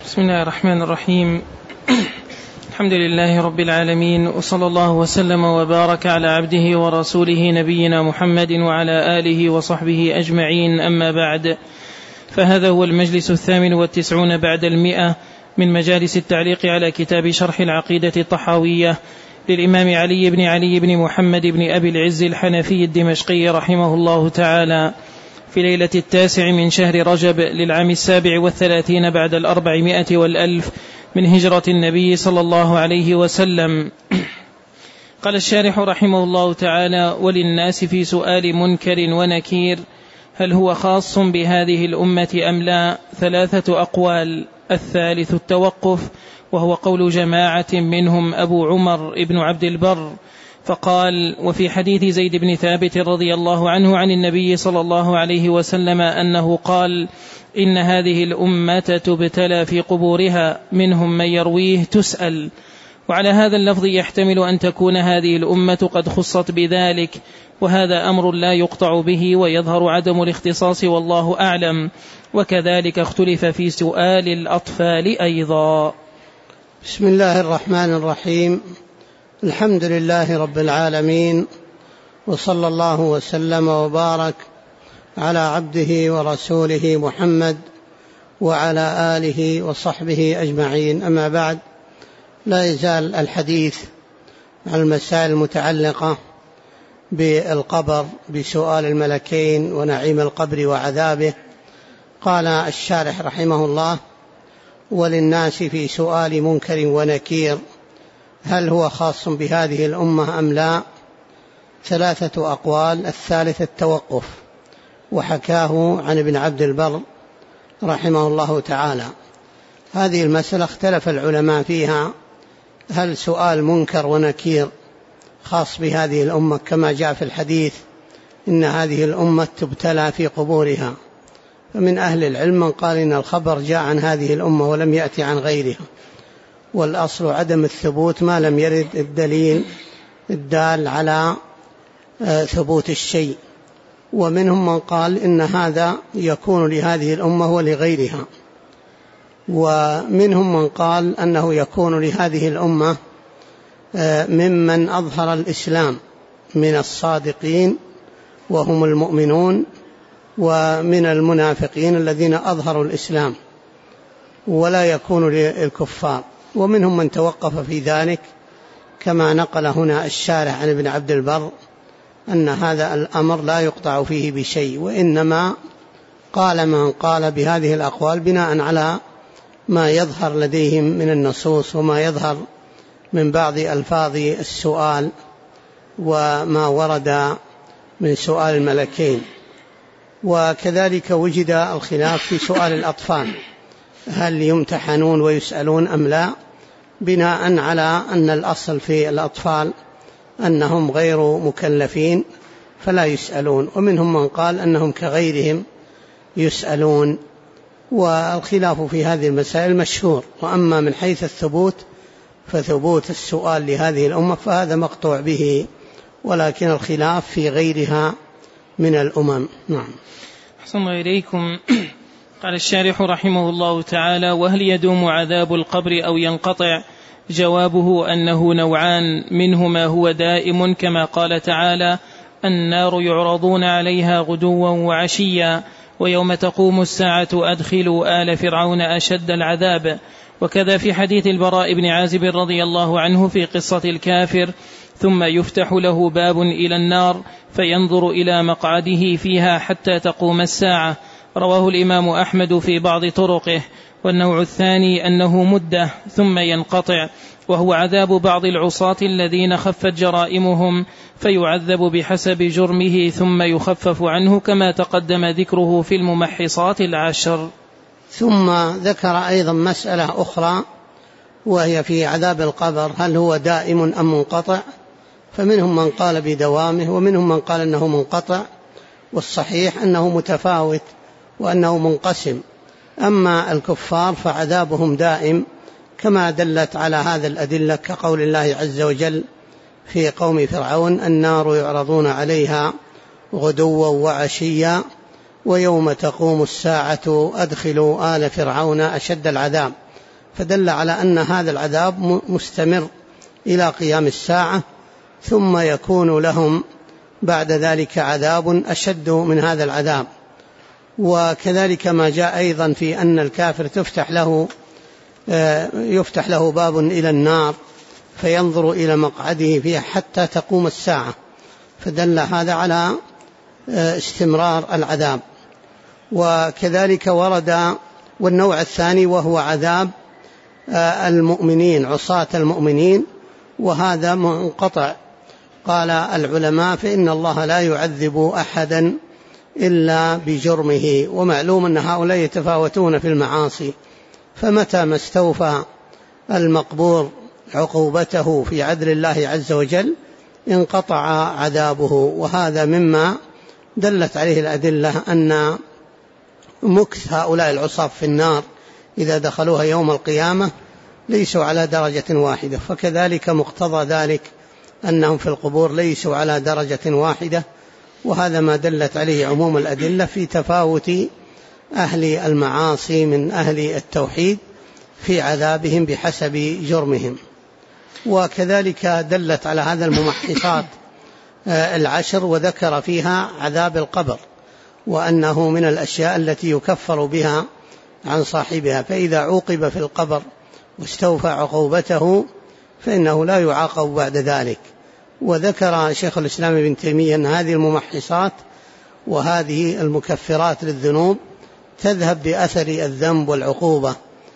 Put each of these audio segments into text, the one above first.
بسم الله الرحمن الرحيم. الحمد لله رب العالمين، وصلى الله وسلم وبارك على عبده ورسوله نبينا محمد وعلى آله وصحبه أجمعين، أما بعد، فهذا هو المجلس 98 بعد 100 من مجالس التعليق على كتاب شرح العقيدة الطحاوية للإمام علي بن محمد بن أبي العز الحنفي الدمشقي رحمه الله تعالى، في ليلة 9 من شهر رجب للعام 37 بعد 400 والألف من هجرة النبي صلى الله عليه وسلم. قال الشارح رحمه الله تعالى: وللناس في سؤال منكر ونكير هل هو خاص بهذه الأمة أم لا 3 أقوال. الثالث التوقف، وهو قول جماعة منهم أبو عمر ابن عبد البر، فقال: وفي حديث زيد بن ثابت رضي الله عنه عن النبي صلى الله عليه وسلم أنه قال: إن هذه الأمة تبتلى في قبورها، منهم من يرويه تسأل. وعلى هذا اللفظ يحتمل أن تكون هذه الأمة قد خصت بذلك، وهذا أمر لا يقطع به ويظهر عدم الاختصاص والله أعلم. وكذلك اختلف في سؤال الأطفال أيضا. بسم الله الرحمن الرحيم. الحمد لله رب العالمين، وصلى الله وسلم وبارك على عبده ورسوله محمد وعلى آله وصحبه أجمعين، أما بعد، لا يزال الحديث عن المسائل المتعلقة بالقبر، بسؤال الملكين ونعيم القبر وعذابه. قال الشارح رحمه الله: وللناس في سؤال منكر ونكير هل هو خاص بهذه الأمة أم لا 3 أقوال. الثالث التوقف، وحكاه عن ابن عبد البر رحمه الله تعالى. هذه المسألة اختلف العلماء فيها، هل سؤال منكر ونكير خاص بهذه الأمة كما جاء في الحديث إن هذه الأمة تبتلى في قبورها. فمن أهل العلم من قال إن الخبر جاء عن هذه الأمة ولم يأتي عن غيرها، والأصل عدم الثبوت ما لم يرد الدليل الدال على ثبوت الشيء. ومنهم من قال إن هذا يكون لهذه الأمة ولغيرها، ومنهم من قال أنه يكون لهذه الأمة ممن أظهر الإسلام من الصادقين وهم المؤمنون، ومن المنافقين الذين أظهروا الإسلام، ولا يكون للكفار. ومنهم من توقف في ذلك كما نقل هنا الشارح عن ابن عبد البر أن هذا الأمر لا يقطع فيه بشيء، وإنما قال من قال بهذه الأقوال بناء على ما يظهر لديهم من النصوص وما يظهر من بعض ألفاظ السؤال وما ورد من سؤال الملكين. وكذلك وجد الخلاف في سؤال الأطفال، هل يمتحنون ويسألون أم لا، بناء على أن الأصل في الأطفال أنهم غير مكلفين فلا يسألون، ومنهم من قال أنهم كغيرهم يسألون. والخلاف في هذه المسائل مشهور. وأما من حيث الثبوت فثبوت السؤال لهذه الأمة فهذا مقطوع به، ولكن الخلاف في غيرها من الأمم. نعم. أحسن الله إليكم. قال الشارح رحمه الله تعالى: وهل يدوم عذاب القبر أو ينقطع؟ جوابه أنه نوعان، منه ما هو دائم كما قال تعالى: النار يعرضون عليها غدوا وعشيا، ويوم تقوم الساعة أدخلوا آل فرعون أشد العذاب. وكذا في حديث البراء بن عازب رضي الله عنه في قصة الكافر: ثم يفتح له باب إلى النار فينظر إلى مقعده فيها حتى تقوم الساعة. رواه الإمام أحمد في بعض طرقه. والنوع الثاني أنه مدة ثم ينقطع، وهو عذاب بعض العصاة الذين خفت جرائمهم، فيعذب بحسب جرمه ثم يخفف عنه كما تقدم ذكره في الممحصات 10. ثم ذكر أيضا مسألة أخرى، وهي في عذاب القبر، هل هو دائم أم منقطع؟ فمنهم من قال بدوامه، ومنهم من قال أنه منقطع، والصحيح أنه متفاوت وأنه منقسم. أما الكفار فعذابهم دائم كما دلت على هذا الأدلة، كقول الله عز وجل في قوم فرعون: النار يعرضون عليها غدوا وعشيا ويوم تقوم الساعة أدخلوا آل فرعون أشد العذاب. فدل على أن هذا العذاب مستمر إلى قيام الساعة، ثم يكون لهم بعد ذلك عذاب أشد من هذا العذاب. وكذلك ما جاء أيضا في أن الكافر يفتح له باب إلى النار فينظر إلى مقعده فيها حتى تقوم الساعة، فدل هذا على استمرار العذاب. وكذلك ورد والنوع الثاني وهو عذاب المؤمنين، عصاة المؤمنين، وهذا منقطع. قال العلماء فإن الله لا يعذب أحدا إلا بجرمه، ومعلوم أن هؤلاء يتفاوتون في المعاصي، فمتى ما استوفى المقبور عقوبته في عدل الله عز وجل انقطع عذابه. وهذا مما دلت عليه الأدلة أن مكث هؤلاء العصاة في النار إذا دخلوها يوم القيامة ليسوا على درجة واحدة، فكذلك مقتضى ذلك أنهم في القبور ليسوا على درجة واحدة. وهذا ما دلت عليه عموم الأدلة في تفاوت أهل المعاصي من أهل التوحيد في عذابهم بحسب جرمهم. وكذلك دلت على هذا الممحصات 10، وذكر فيها عذاب القبر، وأنه من الأشياء التي يكفر بها عن صاحبها، فإذا عوقب في القبر واستوفى عقوبته فإنه لا يعاقب بعد ذلك. وذكر شيخ الإسلام ابن تيمية أن هذه الممحصات وهذه المكفرات للذنوب تذهب بأثر الذنب والعقوبة،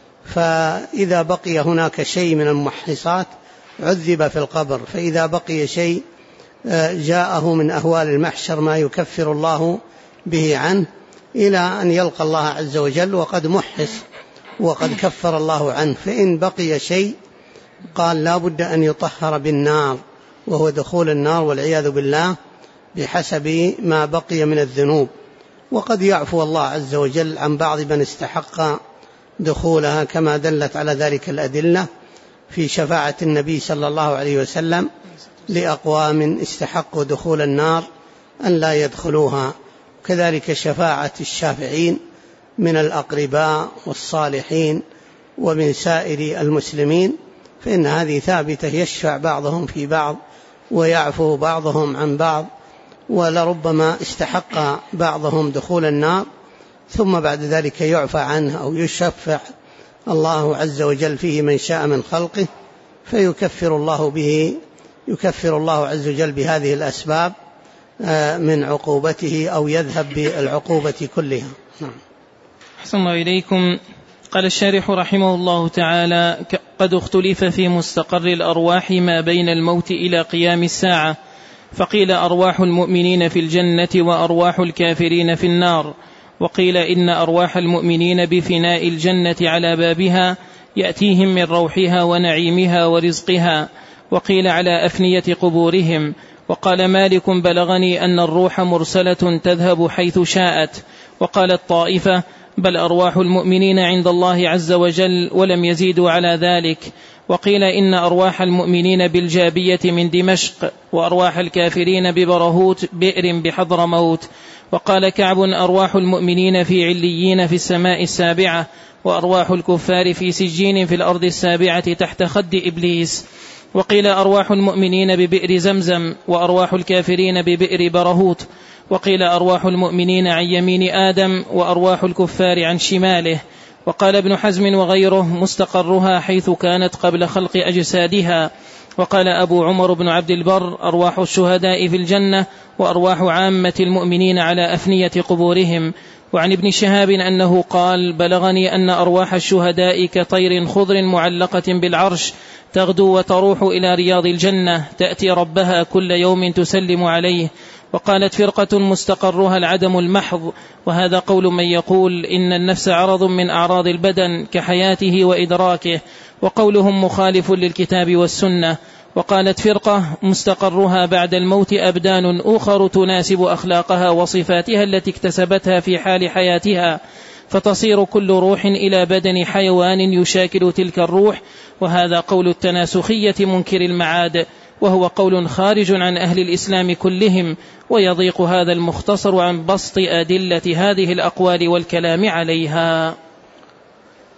فإذا بقي هناك شيء من الممحصات عذب في القبر، فإذا بقي شيء جاءه من أهوال المحشر ما يكفر الله به عنه إلى أن يلقى الله عز وجل وقد محص وقد كفر الله عنه. فإن بقي شيء قال لا بد أن يطهر بالنار، وهو دخول النار والعياذ بالله بحسب ما بقي من الذنوب. وقد يعفو الله عز وجل عن بعض من استحق دخولها، كما دلت على ذلك الأدلة في شفاعة النبي صلى الله عليه وسلم لأقوام استحقوا دخول النار أن لا يدخلوها. كذلك شفاعة الشافعين من الأقرباء والصالحين ومن سائر المسلمين، فإن هذه ثابتة، يشفع بعضهم في بعض ويعفو بعضهم عن بعض، ولربما استحق بعضهم دخول النار ثم بعد ذلك يعفى عنه أو يشفع الله عز وجل فيه من شاء من خلقه، فيكفر الله عز وجل بهذه الأسباب من عقوبته أو يذهب بالعقوبة كلها. أحسن الله إليكم. قال الشارح رحمه الله تعالى: قد اختلف في مستقر الأرواح ما بين الموت إلى قيام الساعة، فقيل أرواح المؤمنين في الجنة وأرواح الكافرين في النار، وقيل إن أرواح المؤمنين بفناء الجنة على بابها يأتيهم من روحها ونعيمها ورزقها، وقيل على أفنية قبورهم. وقال مالك: بلغني أن الروح مرسلة تذهب حيث شاءت. وقال الطائفة: بل أرواح المؤمنين عند الله عز وجل ولم يزيدوا على ذلك. وقيل إن أرواح المؤمنين بالجابية من دمشق، وأرواح الكافرين ببرهوت بئر بحضرموت. وقال كعب: أرواح المؤمنين في عليين في السماء السابعة، وأرواح الكفار في سجين في الأرض السابعة تحت خد إبليس. وقيل أرواح المؤمنين ببئر زمزم، وأرواح الكافرين ببئر برهوت. وقيل أرواح المؤمنين عن يمين آدم، وأرواح الكفار عن شماله. وقال ابن حزم وغيره: مستقرها حيث كانت قبل خلق أجسادها. وقال أبو عمر بن عبد البر: أرواح الشهداء في الجنة، وأرواح عامة المؤمنين على أفنية قبورهم. وعن ابن شهاب أنه قال: بلغني أن أرواح الشهداء كطير خضر معلقة بالعرش تغدو وتروح إلى رياض الجنة، تأتي ربها كل يوم تسلم عليه. وقالت فرقة: مستقرها العدم المحض، وهذا قول من يقول إن النفس عرض من أعراض البدن كحياته وإدراكه، وقولهم مخالف للكتاب والسنة. وقالت فرقة: مستقرها بعد الموت أبدان أخر تناسب أخلاقها وصفاتها التي اكتسبتها في حال حياتها، فتصير كل روح إلى بدن حيوان يشاكل تلك الروح، وهذا قول التناسخية منكر المعاد، وهو قول خارج عن أهل الإسلام كلهم، ويضيق هذا المختصر عن بسط أدلة هذه الأقوال والكلام عليها.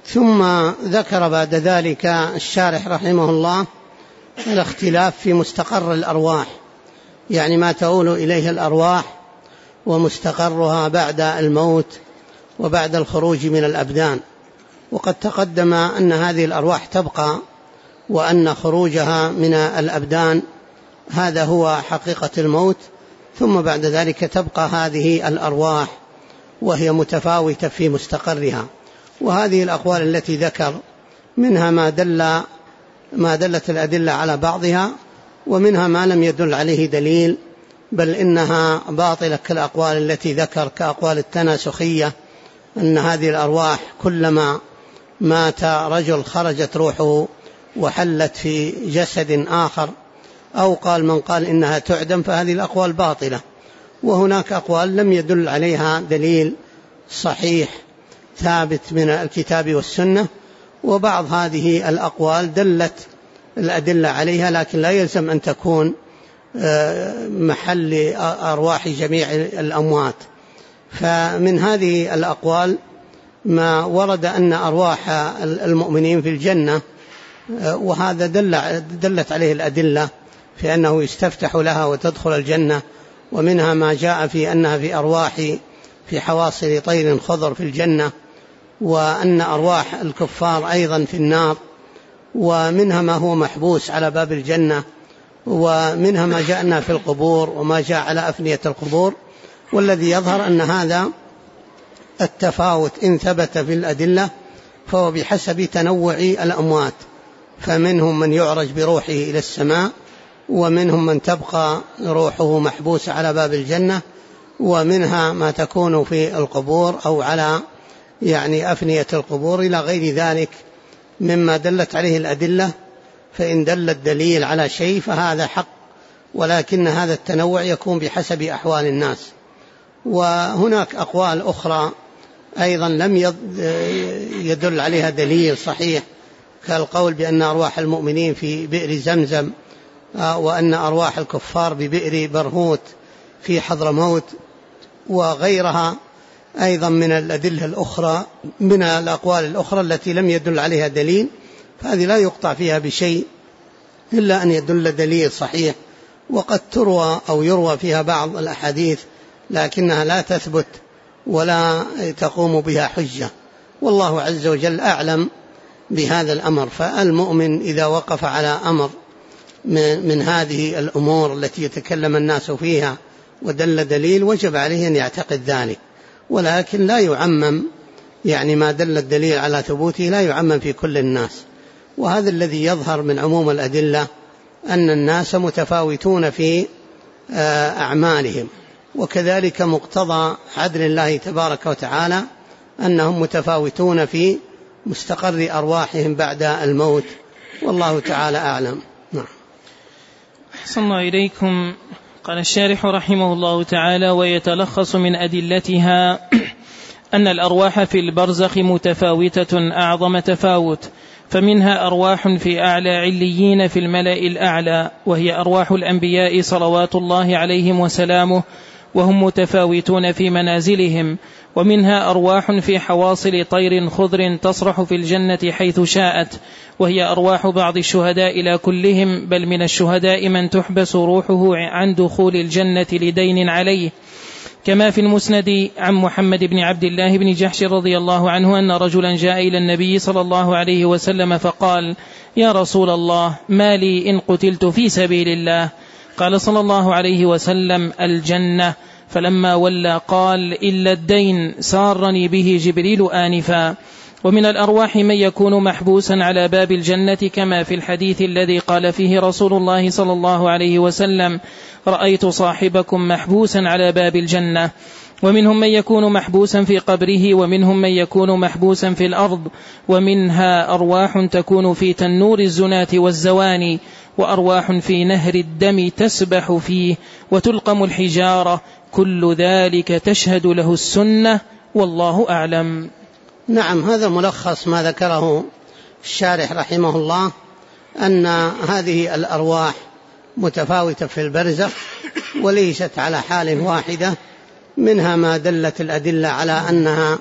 ثم ذكر بعد ذلك الشارح رحمه الله الاختلاف في مستقر الأرواح، يعني ما تؤول إليه الأرواح ومستقرها بعد الموت وبعد الخروج من الأبدان. وقد تقدم أن هذه الأرواح تبقى، وأن خروجها من الأبدان هذا هو حقيقة الموت، ثم بعد ذلك تبقى هذه الأرواح وهي متفاوتة في مستقرها. وهذه الأقوال التي ذكر منها ما دلت الأدلة على بعضها، ومنها ما لم يدل عليه دليل، بل إنها باطلة كالأقوال التي ذكر كأقوال التناسخية، أن هذه الأرواح كلما مات رجل خرجت روحه وحلت في جسد آخر، أو قال من قال إنها تعدم، فهذه الأقوال باطلة. وهناك أقوال لم يدل عليها دليل صحيح ثابت من الكتاب والسنة، وبعض هذه الأقوال دلت الأدلة عليها، لكن لا يلزم أن تكون محل أرواح جميع الأموات. فمن هذه الأقوال ما ورد أن أرواح المؤمنين في الجنة، وهذا دلت عليه الأدلة في أنه يستفتح لها وتدخل الجنة. ومنها ما جاء في أنها في أرواح في حواصل طير خضر في الجنة، وأن أرواح الكفار أيضا في النار. ومنها ما هو محبوس على باب الجنة، ومنها ما جاءنا في القبور وما جاء على أفنية القبور. والذي يظهر أن هذا التفاوت إن ثبت في الأدلة فهو بحسب تنوع الأموات، فمنهم من يعرج بروحه إلى السماء، ومنهم من تبقى روحه محبوسة على باب الجنة، ومنها ما تكون في القبور أو على أفنية القبور إلى غير ذلك مما دلت عليه الأدلة. فإن دل الدليل على شيء فهذا حق، ولكن هذا التنوع يكون بحسب أحوال الناس. وهناك أقوال أخرى أيضا لم يدل عليها دليل صحيح، كالقول بأن أرواح المؤمنين في بئر زمزم، وأن أرواح الكفار ببئر برهوت في حضرموت، وغيرها أيضا من الأدلة الأخرى من الأقوال الأخرى التي لم يدل عليها دليل. فهذه لا يقطع فيها بشيء إلا أن يدل دليل صحيح. وقد تروى أو يروى فيها بعض الأحاديث لكنها لا تثبت ولا تقوم بها حجة، والله عز وجل أعلم بهذا الأمر. فالمؤمن إذا وقف على أمر من هذه الأمور التي يتكلم الناس فيها ودل دليل وجب عليه أن يعتقد ذلك، ولكن لا يعمم، ما دل الدليل على ثبوته لا يعمم في كل الناس. وهذا الذي يظهر من عموم الأدلة أن الناس متفاوتون في أعمالهم، وكذلك مقتضى عدل الله تبارك وتعالى أنهم متفاوتون في مستقر أرواحهم بعد الموت، والله تعالى أعلم. نعم. أحسن الله إليكم. قال الشارح رحمه الله تعالى: ويتلخص من أدلتها أن الأرواح في البرزخ متفاوتة أعظم تفاوت، فمنها أرواح في أعلى عليين في الملأ الأعلى، وهي أرواح الأنبياء صلوات الله عليهم وسلامه، وهم متفاوتون في منازلهم. ومنها أرواح في حواصل طير خضر تصرح في الجنة حيث شاءت، وهي أرواح بعض الشهداء لا كلهم، بل من الشهداء من تحبس روحه عن دخول الجنة لدين عليه، كما في المسند عن محمد بن عبد الله بن جحش رضي الله عنه أن رجلا جاء إلى النبي صلى الله عليه وسلم فقال: يا رسول الله، ما لي إن قتلت في سبيل الله؟ قال صلى الله عليه وسلم: الجنة. فلما ولى قال: إلا الدين، سارني به جبريل آنفا. ومن الأرواح من يكون محبوسا على باب الجنة، كما في الحديث الذي قال فيه رسول الله صلى الله عليه وسلم: رأيت صاحبكم محبوسا على باب الجنة. ومنهم من يكون محبوسا في قبره، ومنهم من يكون محبوسا في الأرض. ومنها أرواح تكون في تنور الزناة والزواني، وأرواح في نهر الدم تسبح فيه وتلقم الحجارة، كل ذلك تشهد له السنة، والله أعلم. نعم، هذا ملخص ما ذكره الشارح رحمه الله، أن هذه الأرواح متفاوتة في البرزخ وليست على حال واحدة. منها ما دلت الأدلة على أنها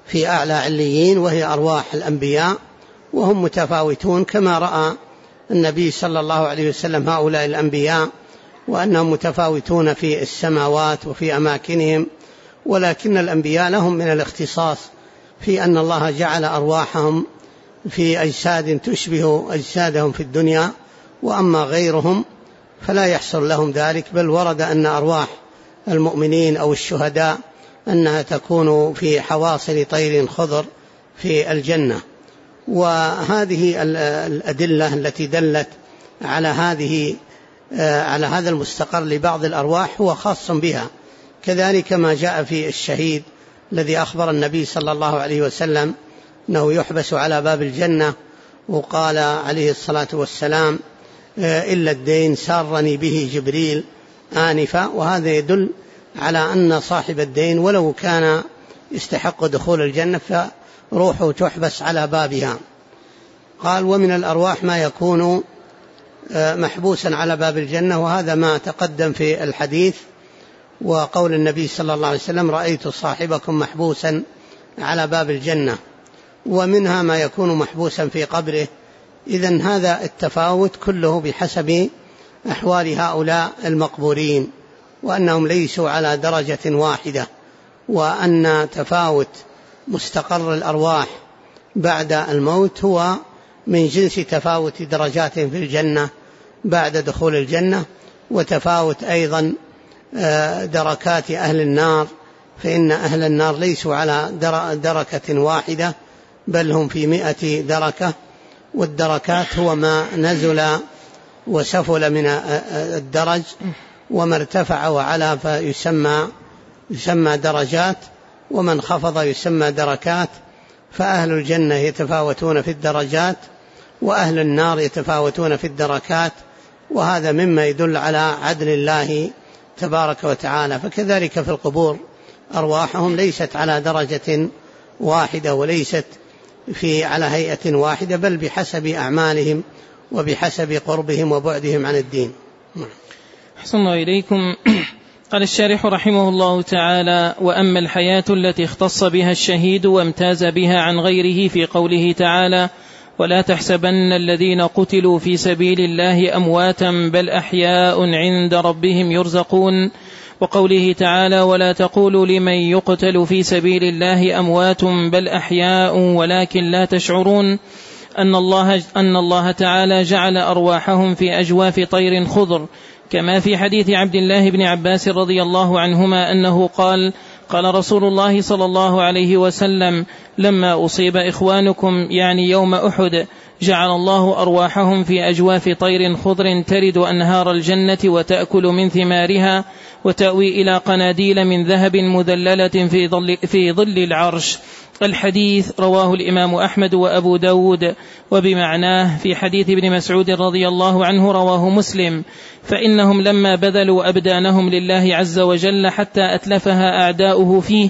في أعلى عليين، وهي أرواح الأنبياء، وهم متفاوتون كما رأى النبي صلى الله عليه وسلم هؤلاء الأنبياء وأنهم متفاوتون في السماوات وفي أماكنهم، ولكن الأنبياء لهم من الاختصاص في أن الله جعل أرواحهم في أجساد تشبه أجسادهم في الدنيا، وأما غيرهم فلا يحصل لهم ذلك، بل ورد أن أرواح المؤمنين أو الشهداء أنها تكون في حواصل طير خضر في الجنة. وهذه الأدلة التي دلت على هذا المستقر لبعض الأرواح هو خاص بها، كذلك ما جاء في الشهيد الذي أخبر النبي صلى الله عليه وسلم أنه يحبس على باب الجنة، وقال عليه الصلاة والسلام إلا الدين سارني به جبريل آنفا، وهذا يدل على أن صاحب الدين ولو كان يستحق دخول الجنة فروحه تحبس على بابها. قال ومن الأرواح ما يكون محبوسا على باب الجنة، وهذا ما تقدم في الحديث، وقول النبي صلى الله عليه وسلم رأيت صاحبكم محبوسا على باب الجنة. ومنها ما يكون محبوسا في قبره. إذن هذا التفاوت كله بحسب أحوال هؤلاء المقبورين، وأنهم ليسوا على درجة واحدة، وأن تفاوت مستقر الأرواح بعد الموت هو من جنس تفاوت درجاتهم في الجنة بعد دخول الجنة، وتفاوت أيضا دركات أهل النار، فإن أهل النار ليسوا على دركة واحدة بل هم في 100 دركة، والدركات هو ما نزل وسفل من الدرج، وما ارتفع وعلى فيسمى درجات، ومن خفض يسمى دركات. فأهل الجنة يتفاوتون في الدرجات، وأهل النار يتفاوتون في الدركات، وهذا مما يدل على عدل الله تبارك وتعالى. فكذلك في القبور أرواحهم ليست على درجة واحدة، وليست على هيئة واحدة، بل بحسب أعمالهم وبحسب قربهم وبعدهم عن الدين. أحسن الله إليكم. قال الشارح رحمه الله تعالى: وأما الحياة التي اختص بها الشهيد وامتاز بها عن غيره في قوله تعالى: ولا تحسبن الذين قتلوا في سبيل الله أمواتا بل أحياء عند ربهم يرزقون، وقوله تعالى: ولا تقولوا لمن يقتل في سبيل الله أموات بل أحياء ولكن لا تشعرون، أن الله تعالى جعل أرواحهم في أجواف طير خضر، كما في حديث عبد الله بن عباس رضي الله عنهما أنه قال: قال رسول الله صلى الله عليه وسلم: لما أصيب إخوانكم يعني يوم أحد جعل الله أرواحهم في أجواف طير خضر ترد أنهار الجنة وتأكل من ثمارها وتأوي إلى قناديل من ذهب مذللة في ظل العرش. الحديث رواه الإمام أحمد وأبو داود، وبمعناه في حديث ابن مسعود رضي الله عنه رواه مسلم: فإنهم لما بذلوا أبدانهم لله عز وجل حتى أتلفها أعداؤه فيه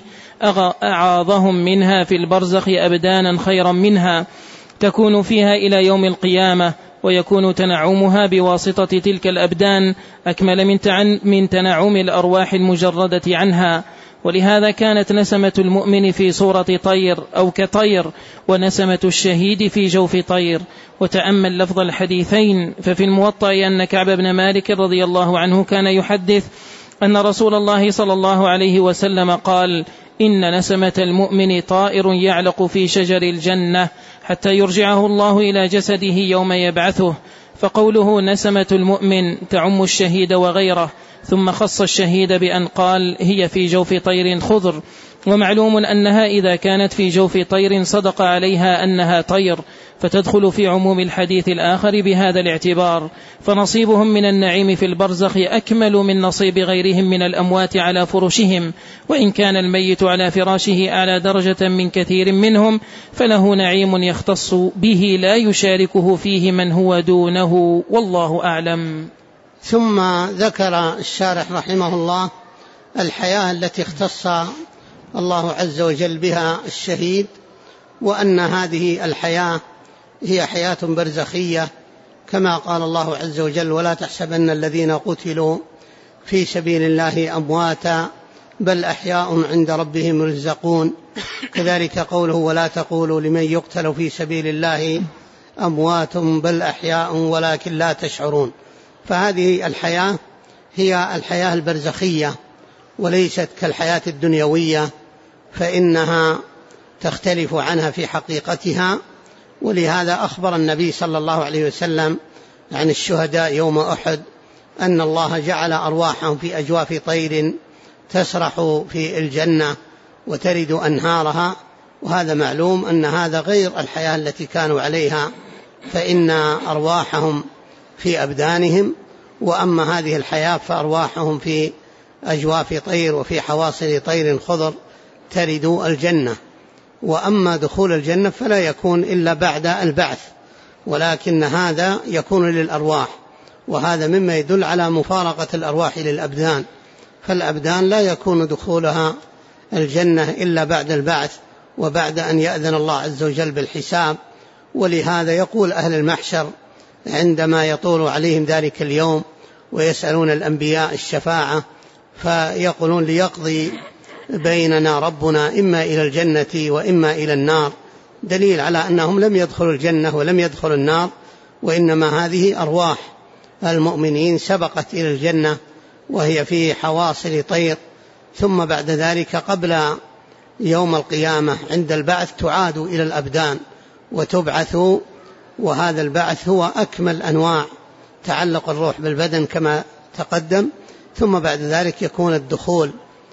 أعاضهم منها في البرزخ أبدانا خيرا منها تكون فيها إلى يوم القيامة، ويكون تنعمها بواسطة تلك الأبدان أكمل من تنعم الأرواح المجردة عنها. ولهذا كانت نسمة المؤمن في صورة طير أو كطير، ونسمة الشهيد في جوف طير. وتأمل لفظ الحديثين، ففي الموطأ أن كعب بن مالك رضي الله عنه كان يحدث أن رسول الله صلى الله عليه وسلم قال: إن نسمة المؤمن طائر يعلق في شجر الجنة حتى يرجعه الله إلى جسده يوم يبعثه. فقوله نسمة المؤمن تعم الشهيد وغيره، ثم خص الشهيد بأن قال: هي في جوف طير خضر. ومعلوم أنها إذا كانت في جوف طير صدق عليها أنها طير، فتدخل في عموم الحديث الآخر بهذا الاعتبار. فنصيبهم من النعيم في البرزخ أكمل من نصيب غيرهم من الأموات على فرشهم، وإن كان الميت على فراشه أعلى درجة من كثير منهم، فله نعيم يختص به لا يشاركه فيه من هو دونه، والله أعلم. ثم ذكر الشارح رحمه الله الحياة التي اختص الله عز وجل بها الشهيد، وأن هذه الحياة هي حياة برزخية، كما قال الله عز وجل: ولا تحسبن الذين قتلوا في سبيل الله أمواتا بل أحياء عند ربهم يرزقون. كذلك قوله ولا تقولوا لمن يقتل في سبيل الله أموات بل أحياء ولكن لا تشعرون. فهذه الحياة هي الحياة البرزخية وليست كالحياة الدنيوية، فإنها تختلف عنها في حقيقتها. ولهذا أخبر النبي صلى الله عليه وسلم عن الشهداء يوم أحد أن الله جعل أرواحهم في أجواف طير تسرح في الجنة وترد أنهارها، وهذا معلوم أن هذا غير الحياة التي كانوا عليها، فإن أرواحهم في أبدانهم، وأما هذه الحياة فأرواحهم في أجواف طير وفي حواصل طير خضر ترد الجنة. وأما دخول الجنة فلا يكون إلا بعد البعث، ولكن هذا يكون للأرواح، وهذا مما يدل على مفارقة الأرواح للأبدان، فالأبدان لا يكون دخولها الجنة إلا بعد البعث وبعد أن يأذن الله عز وجل بالحساب. ولهذا يقول أهل المحشر عندما يطول عليهم ذلك اليوم ويسألون الأنبياء الشفاعة فيقولون ليقضي بيننا ربنا إما إلى الجنة وإما إلى النار، دليل على أنهم لم يدخلوا الجنة ولم يدخلوا النار، وإنما هذه أرواح المؤمنين سبقت إلى الجنة وهي في حواصل طير، ثم بعد ذلك قبل يوم القيامة عند البعث تعاد إلى الأبدان وتبعث. وهذا البعث هو أكمل أنواع تعلق الروح بالبدن كما تقدم. ثم بعد ذلك يكون الدخول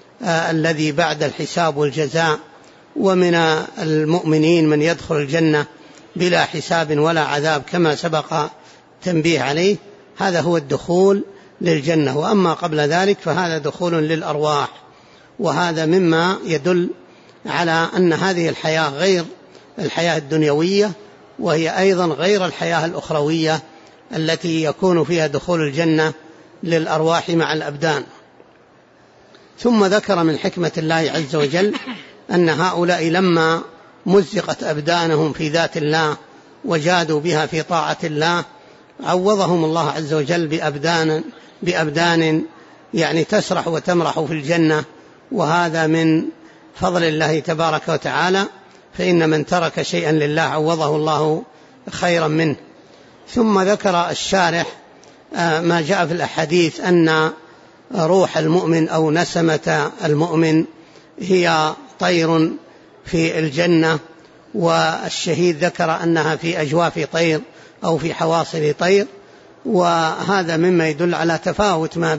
الذي بعد الحساب والجزاء، ومن المؤمنين من يدخل الجنة بلا حساب ولا عذاب كما سبق تنبيه عليه، هذا هو الدخول للجنة. وأما قبل ذلك فهذا دخول للأرواح، وهذا مما يدل على أن هذه الحياة غير الحياة الدنيوية، وهي أيضا غير الحياة الأخروية التي يكون فيها دخول الجنة للأرواح مع الأبدان. ثم ذكر من حكمة الله عز وجل أن هؤلاء لما مزقت أبدانهم في ذات الله وجادوا بها في طاعة الله عوضهم الله عز وجل بأبدان يعني تسرح وتمرح في الجنة، وهذا من فضل الله تبارك وتعالى، فإن من ترك شيئا لله عوضه الله خيرا منه. ثم ذكر الشارح ما جاء في الأحاديث أن روح المؤمن أو نسمة المؤمن هي طير في الجنة، والشهيد ذكر أنها في أجواف طير أو في حواصل طير، وهذا مما يدل على تفاوت ما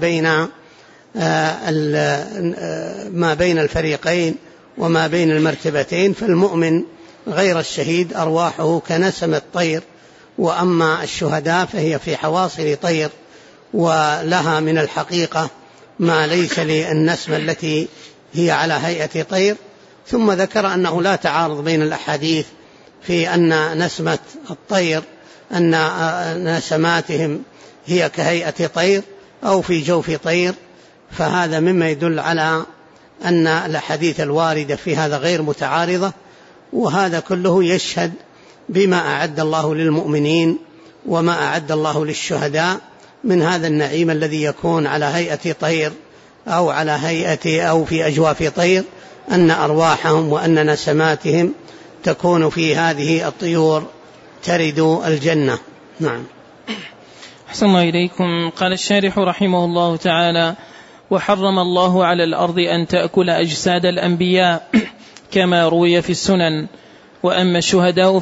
بين الفريقين وما بين المرتبتين. فالمؤمن غير الشهيد أرواحه كنسمة طير، وأما الشهداء فهي في حواصل طير ولها من الحقيقة ما ليس للنسمة التي هي على هيئة طير. ثم ذكر أنه لا تعارض بين الأحاديث في أن نسمة الطير أن نسماتهم هي كهيئة طير أو في جوف طير، فهذا مما يدل على أن الأحاديث الواردة في هذا غير متعارضة. وهذا كله يشهد بما أعد الله للمؤمنين وما أعد الله للشهداء من هذا النعيم الذي يكون على هيئة طير أو على هيئة أو في أجواف طير، أن أرواحهم وأن نسماتهم تكون في هذه الطيور ترد الجنة. نعم. أحسن الله إليكم. قال الشارح رحمه الله تعالى: وحرم الله على الأرض أن تأكل أجساد الأنبياء كما روي في السنن. وأما الشهداء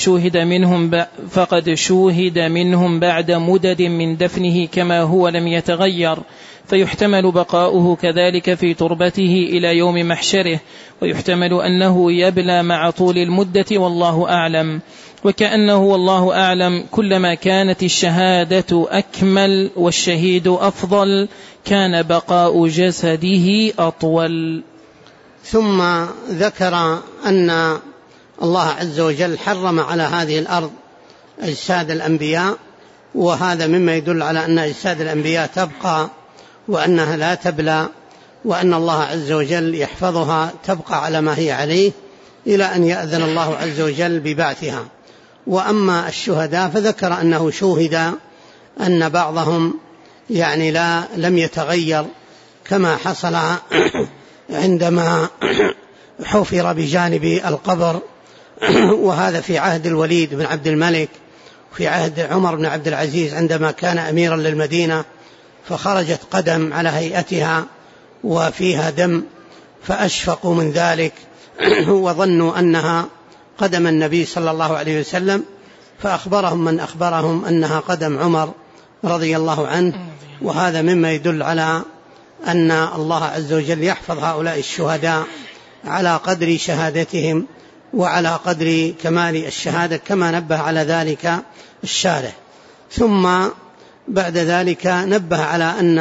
فقد شوهد منهم بعد مدد من دفنه كما هو لم يتغير، فيحتمل بقاؤه كذلك في تربته إلى يوم محشره، ويحتمل أنه يبلى مع طول المدة والله أعلم. وكأنه والله أعلم كلما كانت الشهادة أكمل والشهيد أفضل كان بقاء جسده أطول. ثم ذكر أن الله عز وجل حرم على هذه الأرض أجساد الأنبياء، وهذا مما يدل على أن أجساد الأنبياء تبقى وأنها لا تبلى، وأن الله عز وجل يحفظها تبقى على ما هي عليه إلى أن يأذن الله عز وجل ببعثها. وأما الشهداء فذكر أنه شوهد أن بعضهم يعني لم يتغير كما حصل عندما حفر بجانب القبر، وهذا في عهد الوليد بن عبد الملك، في عهد عمر بن عبد العزيز عندما كان أميرا للمدينة، فخرجت قدم على هيئتها وفيها دم، فأشفقوا من ذلك وظنوا أنها قدم النبي صلى الله عليه وسلم، فأخبرهم من أخبرهم أنها قدم عمر رضي الله عنه. وهذا مما يدل على أن الله عز وجل يحفظ هؤلاء الشهداء على قدر شهادتهم وعلى قدر كمال الشهادة، كما نبه على ذلك الشارح. ثم بعد ذلك نبه على أن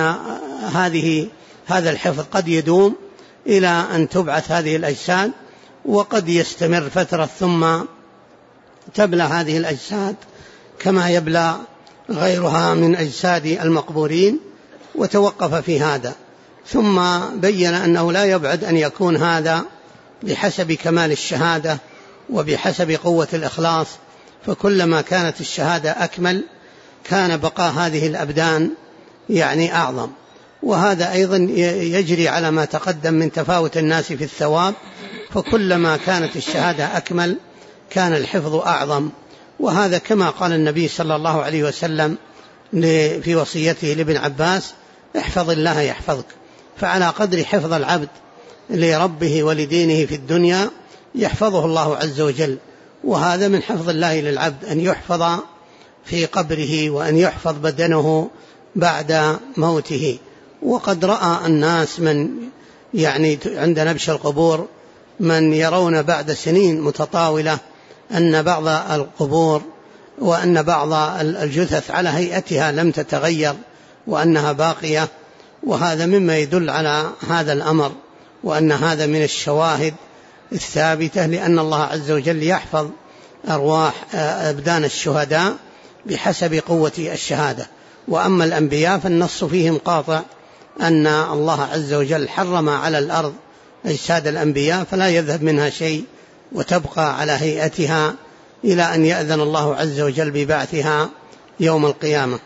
هذا الحفظ قد يدوم إلى أن تبعث هذه الأجساد، وقد يستمر فترة ثم تبلى هذه الأجساد كما يبلى غيرها من أجساد المقبورين، وتوقف في هذا. ثم بين أنه لا يبعد أن يكون هذا بحسب كمال الشهادة وبحسب قوة الإخلاص، فكلما كانت الشهادة أكمل كان بقاء هذه الأبدان أعظم. وهذا أيضا يجري على ما تقدم من تفاوت الناس في الثواب، فكلما كانت الشهادة أكمل كان الحفظ أعظم. وهذا كما قال النبي صلى الله عليه وسلم في وصيته لابن عباس: احفظ الله يحفظك. فعلى قدر حفظ العبد لربه ولدينه في الدنيا يحفظه الله عز وجل. وهذا من حفظ الله للعبد، أن يحفظ في قبره وأن يحفظ بدنه بعد موته. وقد رأى الناس من عند نبش القبور من يرون بعد سنين متطاولة أن بعض القبور وأن بعض الجثث على هيئتها لم تتغير وأنها باقية، وهذا مما يدل على هذا الأمر، وأن هذا من الشواهد الثابتة لأن الله عز وجل يحفظ أرواح أبدان الشهداء بحسب قوة الشهادة. وأما الأنبياء فالنص فيهم قاطع أن الله عز وجل حرم على الأرض أجساد الأنبياء فلا يذهب منها شيء وتبقى على هيئتها إلى أن يأذن الله عز وجل ببعثها يوم القيامة.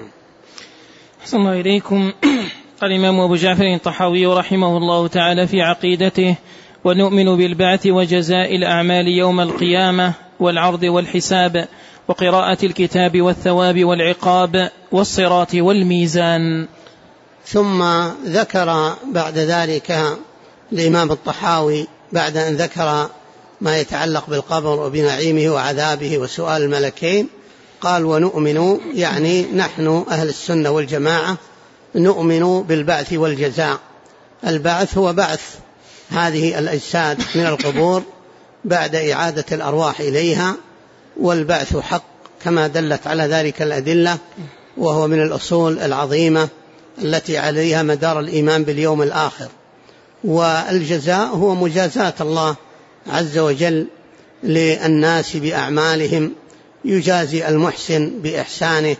أحسن الله إليكم. قال الإمام أبو جعفر الطحاوي رحمه الله تعالى في عقيدته: ونؤمن بالبعث وجزاء الأعمال يوم القيامة والعرض والحساب وقراءة الكتاب والثواب والعقاب والصراط والميزان. ثم ذكر بعد ذلك الإمام الطحاوي بعد أن ذكر ما يتعلق بالقبر وبنعيمه وعذابه وسؤال الملكين، قال: ونؤمن، نحن أهل السنة والجماعة نؤمن بالبعث والجزاء. البعث هو بعث هذه الأجساد من القبور بعد إعادة الأرواح إليها، والبعث حق كما دلت على ذلك الأدلة، وهو من الأصول العظيمة التي عليها مدار الإيمان باليوم الآخر. والجزاء هو مجازاة الله عز وجل للناس بأعمالهم، يجازي المحسن بإحسانه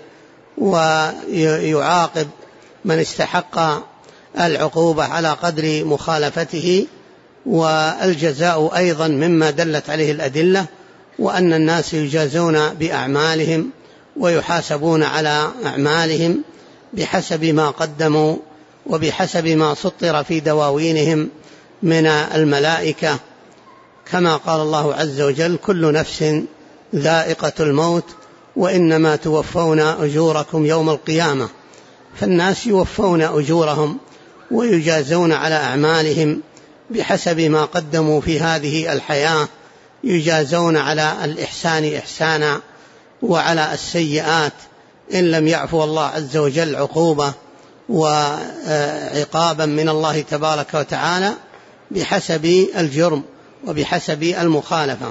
ويعاقب من استحق العقوبة على قدر مخالفته. والجزاء أيضا مما دلت عليه الأدلة، وأن الناس يجازون بأعمالهم ويحاسبون على أعمالهم بحسب ما قدموا وبحسب ما سطر في دواوينهم من الملائكة، كما قال الله عز وجل: كل نفس ذائقة الموت وإنما توفون أجوركم يوم القيامة. فالناس يوفون أجورهم ويجازون على أعمالهم بحسب ما قدموا في هذه الحياة، يجازون على الإحسان إحسانا وعلى السيئات إن لم يعفو الله عز وجل عقوبة وعقابا من الله تبارك وتعالى بحسب الجرم وبحسب المخالفة.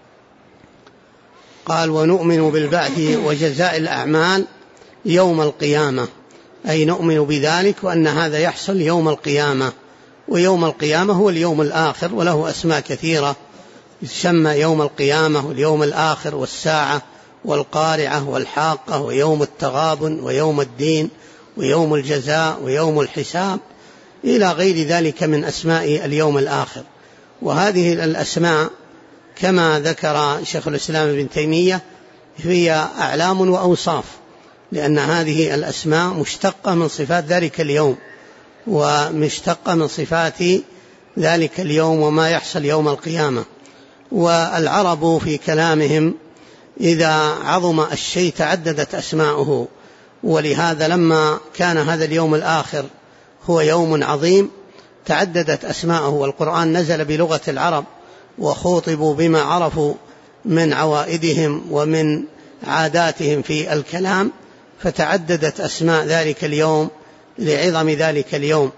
قال: ونؤمن بالبعث وجزاء الأعمال يوم القيامة، أي نؤمن بذلك وأن هذا يحصل يوم القيامة. ويوم القيامة هو اليوم الآخر، وله أسماء كثيرة، يسمى يوم القيامة واليوم الآخر والساعة والقارعة والحاقة ويوم التغابن ويوم الدين ويوم الجزاء ويوم الحساب إلى غير ذلك من أسماء اليوم الآخر. وهذه الأسماء كما ذكر شيخ الإسلام ابن تيمية هي أعلام وأوصاف، لأن هذه الأسماء مشتقة من صفات ذلك اليوم ومشتقة من صفات ذلك اليوم وما يحصل يوم القيامة. والعرب في كلامهم إذا عظم الشيء تعددت أسماؤه، ولهذا لما كان هذا اليوم الآخر هو يوم عظيم تعددت أسماؤه، والقرآن نزل بلغة العرب وخوطبوا بما عرفوا من عوائدهم ومن عاداتهم في الكلام، فتعددت أسماء ذلك اليوم لعظم ذلك اليوم.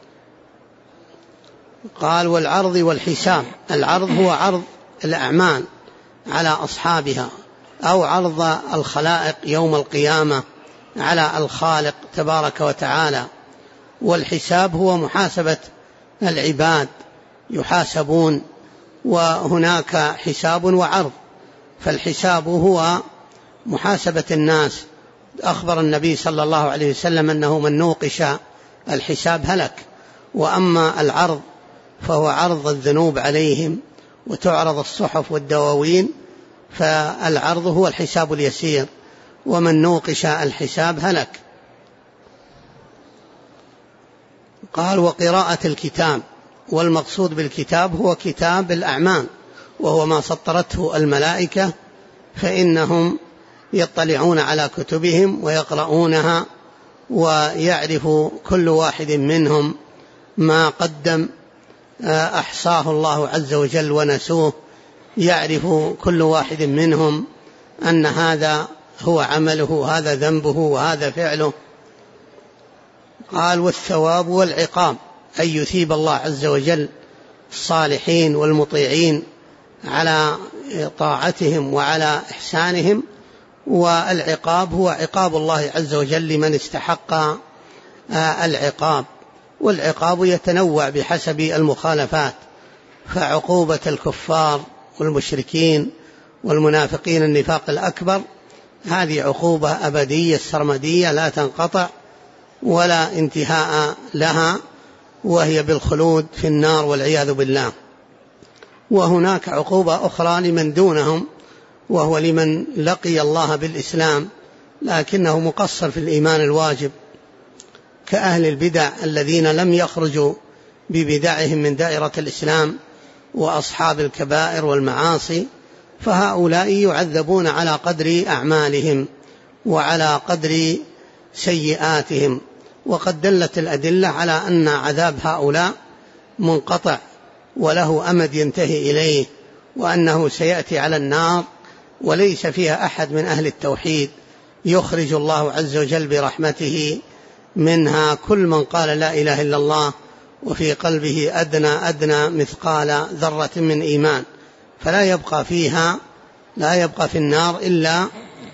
قال والعرض والحساب. العرض هو عرض الأعمال على أصحابها، أو عرض الخلائق يوم القيامة على الخالق تبارك وتعالى. والحساب هو محاسبة العباد، يحاسبون، وهناك حساب وعرض. فالحساب هو محاسبة الناس. أخبر النبي صلى الله عليه وسلم أنه من نوقش الحساب هلك. وأما العرض فهو عرض الذنوب عليهم، وتعرض الصحف والدواوين، فالعرض هو الحساب اليسير، ومن نوقش الحساب هلك. قال وقراءة الكتاب. والمقصود بالكتاب هو كتاب الأعمال، وهو ما سطرته الملائكة، فإنهم يطلعون على كتبهم ويقرؤونها، ويعرف كل واحد منهم ما قدم، أحصاه الله عز وجل ونسوه. يعرف كل واحد منهم أن هذا هو عمله، هذا ذنبه، وهذا فعله. قال والثواب والعقاب، أن يثيب الله عز وجل الصالحين والمطيعين على طاعتهم وعلى إحسانهم. والعقاب هو عقاب الله عز وجل لمن استحق العقاب. والعقاب يتنوع بحسب المخالفات، فعقوبة الكفار والمشركين والمنافقين النفاق الأكبر هذه عقوبة أبدية سرمدية لا تنقطع ولا انتهاء لها، وهي بالخلود في النار والعياذ بالله. وهناك عقوبة أخرى لمن دونهم، وهو لمن لقي الله بالإسلام لكنه مقصر في الإيمان الواجب، كأهل البدع الذين لم يخرجوا ببدعهم من دائرة الإسلام، وأصحاب الكبائر والمعاصي، فهؤلاء يعذبون على قدر أعمالهم وعلى قدر سيئاتهم. وقد دلت الأدلة على أن عذاب هؤلاء منقطع وله أمد ينتهي إليه، وأنه سيأتي على النار وليس فيها أحد من أهل التوحيد يخرج الله عز وجل برحمته منها كل من قال لا إله إلا الله وفي قلبه أدنى مثقال ذرة من إيمان، فلا يبقى فيها، لا يبقى في النار إلا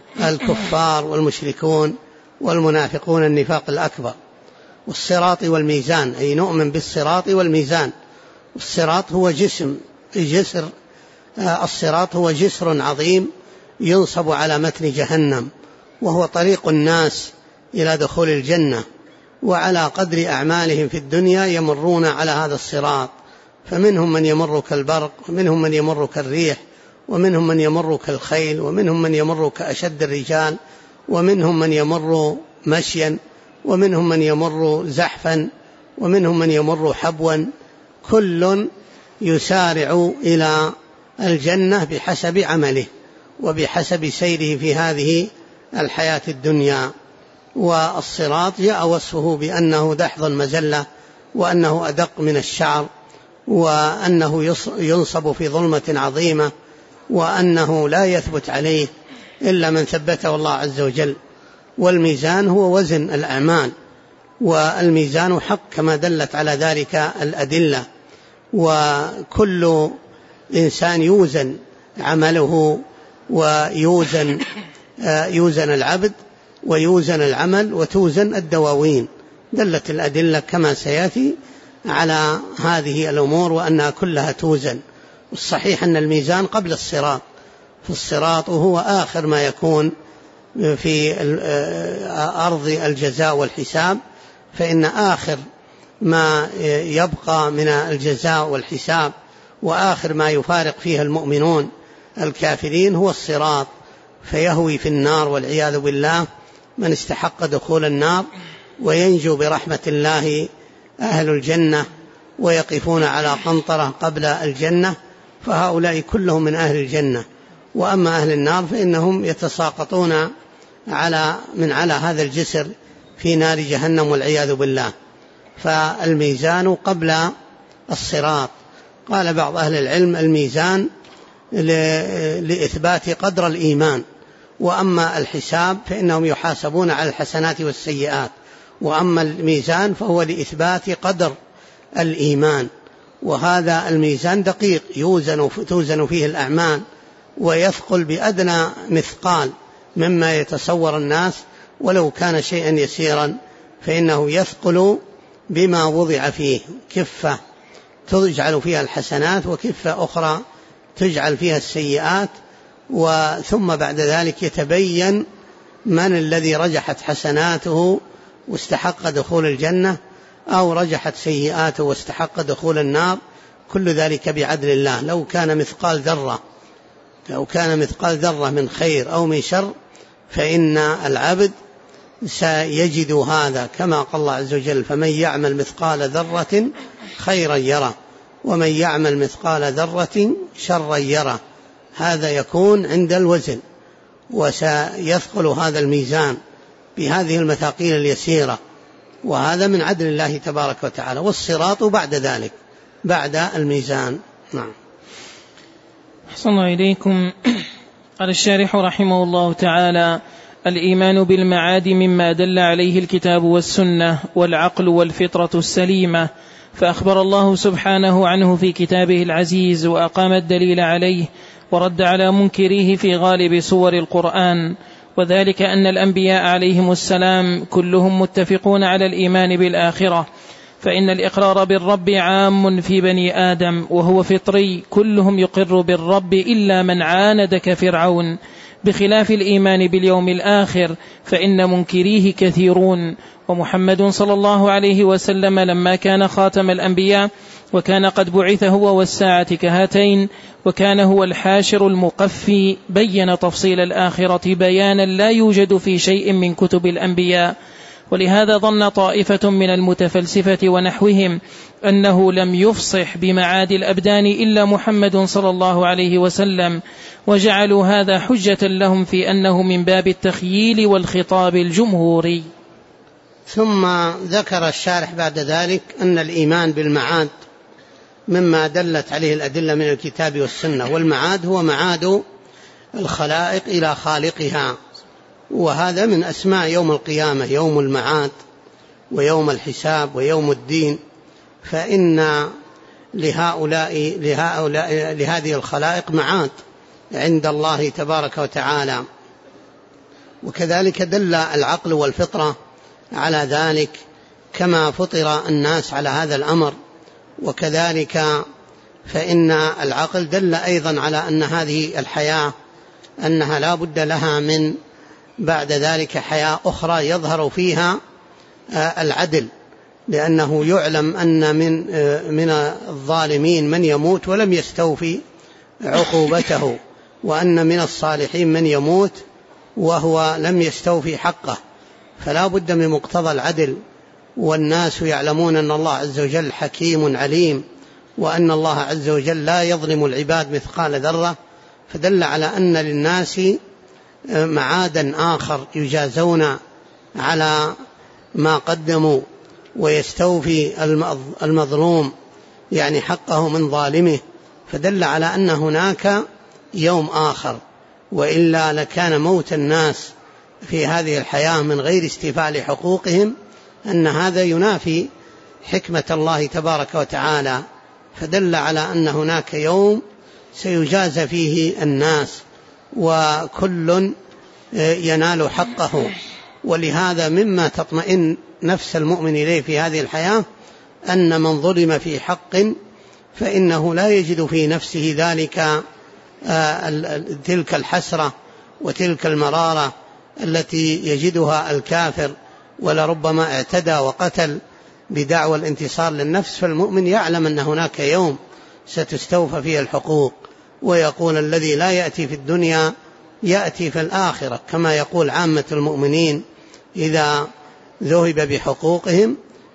الكفار والمشركون والمنافقون النفاق الأكبر. والصراط والميزان، أي نؤمن بالصراط والميزان. والصراط هو جسر الصراط هو جسر عظيم ينصب على متن جهنم، وهو طريق الناس إلى دخول الجنة، وعلى قدر أعمالهم في الدنيا يمرون على هذا الصراط، فمنهم من يمر كالبرق، ومنهم من يمر كالريح، ومنهم من يمر كالخيل، ومنهم من يمر كأشد الرجال، ومنهم من يمر مشيا، ومنهم من يمر زحفا، ومنهم من يمر حبوا. كل يسارع إلى الجنة بحسب عمله وبحسب سيره في هذه الحياة الدنيا. والصراط جاء وصفه بأنه دحض المزلة، وأنه أدق من الشعر، وأنه ينصب في ظلمة عظيمة، وأنه لا يثبت عليه إلا من ثبته الله عز وجل. والميزان هو وزن الأعمال، والميزان حق كما دلت على ذلك الأدلة، وكل إنسان يوزن عمله، ويوزن العبد، ويوزن العمل، وتوزن الدواوين. دلت الأدلة كما سيأتي على هذه الأمور وأنها كلها توزن. والصحيح أن الميزان قبل الصراط، فالصراط هو آخر ما يكون في أرض الجزاء والحساب، فإن آخر ما يبقى من الجزاء والحساب وآخر ما يفارق فيها المؤمنون الكافرين هو الصراط، فيهوي في النار والعياذ بالله من استحق دخول النار، وينجو برحمة الله أهل الجنة. ويقفون على قنطرة قبل الجنة، فهؤلاء كلهم من أهل الجنة. وأما أهل النار فإنهم يتساقطون من على هذا الجسر في نار جهنم والعياذ بالله. فالميزان قبل الصراط. قال بعض أهل العلم الميزان لإثبات قدر الإيمان، وأما الحساب فإنهم يحاسبون على الحسنات والسيئات، وأما الميزان فهو لإثبات قدر الإيمان. وهذا الميزان دقيق توزن فيه الأعمال، ويثقل بأدنى مثقال مما يتصور الناس، ولو كان شيئا يسيرا فإنه يثقل بما وضع فيه. كفة تجعل فيها الحسنات وكفة أخرى تجعل فيها السيئات، ثم بعد ذلك يتبين من الذي رجحت حسناته واستحق دخول الجنة، أو رجحت سيئاته واستحق دخول النار. كل ذلك بعدل الله. لو كان مثقال ذرة من خير أو من شر فإن العبد سيجد هذا، كما قال الله عز وجل: فمن يعمل مثقال ذرة خيرا يره ومن يعمل مثقال ذرة شرا يره. هذا يكون عند الوزن، وسيثقل هذا الميزان بهذه المثاقيل اليسيرة، وهذا من عدل الله تبارك وتعالى. والصراط بعد ذلك، بعد الميزان. نعم. أحسن الله إليكم. قال الشارح رحمه الله تعالى: الإيمان بالمعاد مما دل عليه الكتاب والسنة والعقل والفطرة السليمة، فأخبر الله سبحانه عنه في كتابه العزيز وأقام الدليل عليه ورد على منكريه في غالب سور القرآن. وذلك أن الأنبياء عليهم السلام كلهم متفقون على الإيمان بالآخرة، فإن الإقرار بالرب عام في بني آدم وهو فطري، كلهم يقر بالرب إلا من عاند كفرعون، بخلاف الإيمان باليوم الآخر فإن منكريه كثيرون. ومحمد صلى الله عليه وسلم لما كان خاتم الأنبياء وكان قد بعث هو والساعة كهاتين، وكان هو الحاشر المقفي، بين تفصيل الآخرة بيانا لا يوجد في شيء من كتب الأنبياء. ولهذا ظن طائفة من المتفلسفة ونحوهم أنه لم يفصح بمعاد الأبدان إلا محمد صلى الله عليه وسلم، وجعلوا هذا حجة لهم في أنه من باب التخييل والخطاب الجمهوري. ثم ذكر الشارح بعد ذلك أن الإيمان بالمعاد مما دلت عليه الأدلة من الكتاب والسنة، والمعاد هو معاد الخلائق إلى خالقها، وهذا من أسماء يوم القيامة، يوم المعاد ويوم الحساب ويوم الدين. فإن لهذه الخلائق معاد عند الله تبارك وتعالى. وكذلك دل العقل والفطرة على ذلك، كما فطر الناس على هذا الأمر. وكذلك فإن العقل دل أيضا على أن هذه الحياة أنها لا بد لها من بعد ذلك حياة أخرى يظهر فيها العدل، لأنه يعلم أن من الظالمين من يموت ولم يستوفي عقوبته، وأن من الصالحين من يموت وهو لم يستوفي حقه، فلا بد من مقتضى العدل. والناس يعلمون أن الله عز وجل حكيم عليم، وأن الله عز وجل لا يظلم العباد مثقال ذرة، فدل على أن للناس معادا آخر يجازون على ما قدموا، ويستوفي المظلوم يعني حقه من ظالمه، فدل على أن هناك يوم آخر. وإلا لكان موت الناس في هذه الحياة من غير استيفاء لحقوقهم، أن هذا ينافي حكمة الله تبارك وتعالى. فدل على أن هناك يوم سيجازى فيه الناس وكل ينال حقه. ولهذا مما تطمئن نفس المؤمن إليه في هذه الحياة أن من ظلم في حق فإنه لا يجد في نفسه ذلك تلك الحسرة وتلك المرارة التي يجدها الكافر، ولربما اعتدى وقتل بدعوى الانتصار للنفس. فالمؤمن يعلم أن هناك يوم ستستوفى فيه الحقوق، ويقول الذي لا يأتي في الدنيا يأتي في الآخرة، كما يقول عامة المؤمنين إذا ذهب بحقوقهم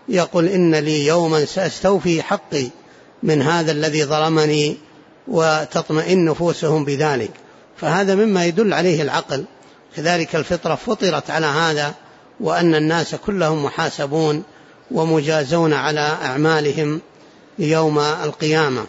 يقول إن لي يوما سأستوفي حقي من هذا الذي ظلمني، وتطمئن نفوسهم بذلك. فهذا مما يدل عليه العقل. كذلك الفطرة فطرت على هذا، وأن الناس كلهم محاسبون ومجازون على أعمالهم يوم القيامة.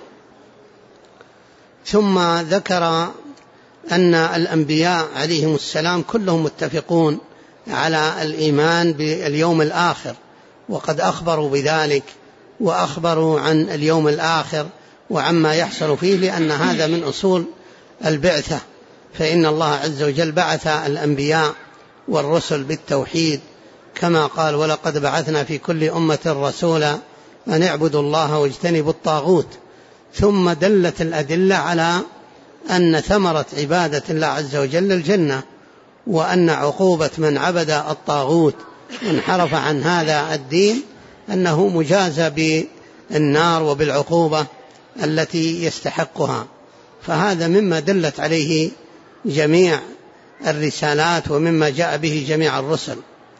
ثم ذكر أن الأنبياء عليهم السلام كلهم متفقون على الإيمان باليوم الآخر، وقد أخبروا بذلك، وأخبروا عن اليوم الآخر وعما يحصل فيه، لأن هذا من أصول البعثة. فإن الله عز وجل بعث الأنبياء والرسل بالتوحيد، كما قال: ولقد بعثنا في كل أمة رسولا أن اعبدوا الله واجتنبوا الطاغوت. ثم دلت الأدلة على أن ثمرة عبادة الله عز وجل الجنة، وأن عقوبة من عبد الطاغوت وانحرف عن هذا الدين أنه مجازى بالنار وبالعقوبة التي يستحقها. فهذا مما دلت عليه جميع الرسالات ومما جاء به جميع الرسل.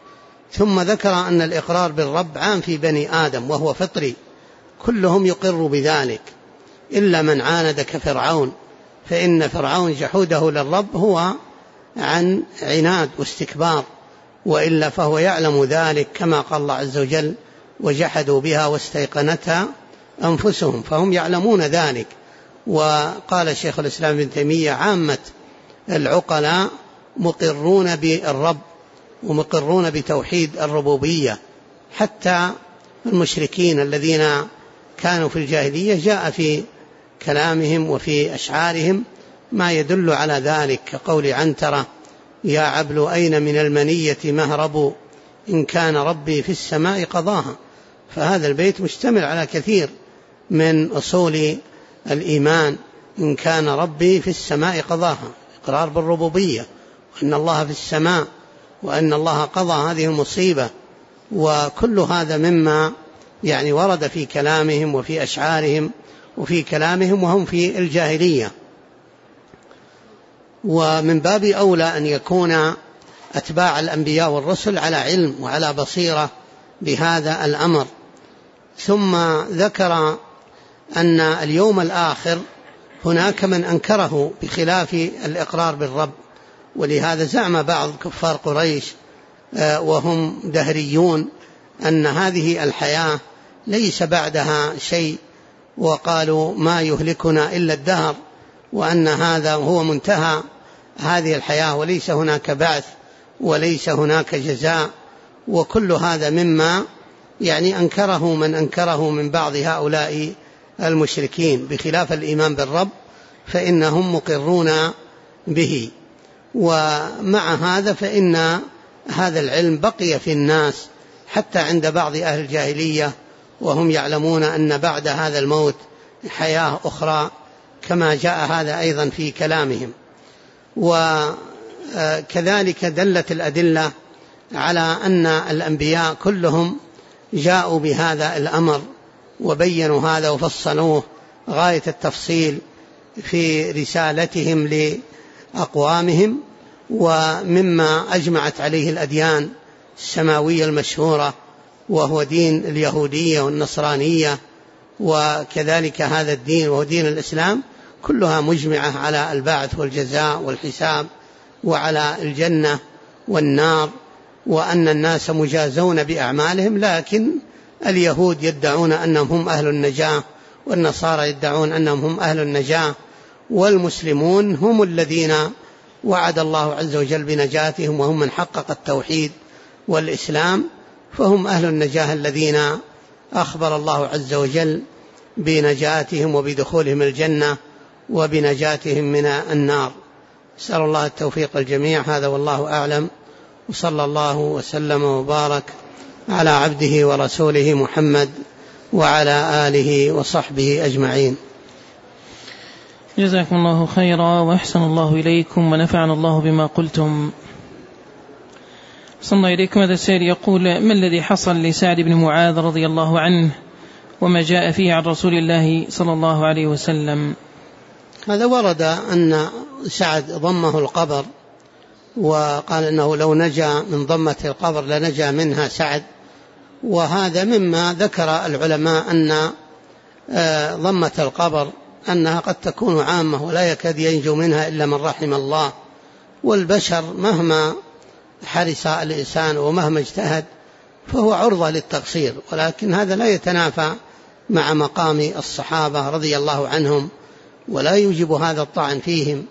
ثم ذكر أن الإقرار بالرب عام في بني آدم، وهو فطري، كلهم يقر بذلك إلا من عاند كفرعون، فإن فرعون جحوده للرب هو عن عناد واستكبار، وإلا فهو يعلم ذلك، كما قال الله عز وجل: وجحدوا بها واستيقنتها أنفسهم، فهم يعلمون ذلك. وقال شيخ الإسلام ابن تيمية: عامة العقلاء مقرون بالرب ومقرون بتوحيد الربوبية، حتى المشركين الذين كانوا في الجاهلية جاء في كلامهم وفي أشعارهم ما يدل على ذلك، كقول عنترة: يا عبل أين من المنية مهرب، إن كان ربي في السماء قضاها. فهذا البيت مشتمل على كثير من أصول الإيمان: إن كان ربي في السماء قضاها، إقرار بالربوبية، وأن الله في السماء، وأن الله قضى هذه المصيبة. وكل هذا مما ورد في كلامهم وفي أشعارهم وفي كلامهم وهم في الجاهلية. ومن باب أولى أن يكون أتباع الأنبياء والرسل على علم وعلى بصيرة بهذا الأمر. ثم ذكر أن اليوم الآخر هناك من أنكره بخلاف الإقرار بالرب، ولهذا زعم بعض كفار قريش وهم دهريون أن هذه الحياة ليس بعدها شيء، وقالوا: ما يهلكنا إلا الدهر، وأن هذا هو منتهى هذه الحياة، وليس هناك بعث وليس هناك جزاء. وكل هذا مما أنكره من أنكره من بعض هؤلاء المشركين، بخلاف الإيمان بالرب فإنهم مقرون به. ومع هذا فإن هذا العلم بقي في الناس حتى عند بعض أهل الجاهلية، وهم يعلمون أن بعد هذا الموت حياة أخرى، كما جاء هذا أيضا في كلامهم. وكذلك دلت الأدلة على أن الأنبياء كلهم جاءوا بهذا الأمر وبينوا هذا وفصلوه غاية التفصيل في رسالتهم لأقوامهم، ومما أجمعت عليه الأديان السماوية المشهورة، وهو دين اليهودية والنصرانية، وكذلك هذا الدين وهو دين الإسلام، كلها مجمعة على البعث والجزاء والحساب، وعلى الجنة والنار، وأن الناس مجازون بأعمالهم. لكن اليهود يدعون أنهم هم أهل النجاة، والنصارى يدعون أنهم هم أهل النجاة، والمسلمون هم الذين وعد الله عز وجل بنجاتهم، وهم من حقق التوحيد والإسلام، فهم أهل النجاة الذين أخبر الله عز وجل بنجاتهم وبدخولهم الجنة وبنجاتهم من النار. أسأل الله التوفيق الجميع. هذا والله أعلم، وصلى الله وسلم وبارك على عبده ورسوله محمد وعلى آله وصحبه أجمعين. جزاكم الله خيرا وأحسن الله إليكم ونفعنا الله بما قلتم. صلى الله إليكم. هذا السائل يقول: ما الذي حصل لسعد بن معاذ رضي الله عنه وما جاء فيه عن رسول الله صلى الله عليه وسلم؟ هذا ورد أن سعد ضمه القبر، وقال أنه لو نجا من ضمة القبر لنجا منها سعد، وهذا مما ذكر العلماء أن ضمة القبر أنها قد تكون عامة ولا يكاد ينجو منها إلا من رحم الله، والبشر مهما حرص الإنسان ومهما اجتهد فهو عرضة للتقصير، ولكن هذا لا يتنافى مع مقام الصحابة رضي الله عنهم ولا يوجب هذا الطعن فيهم،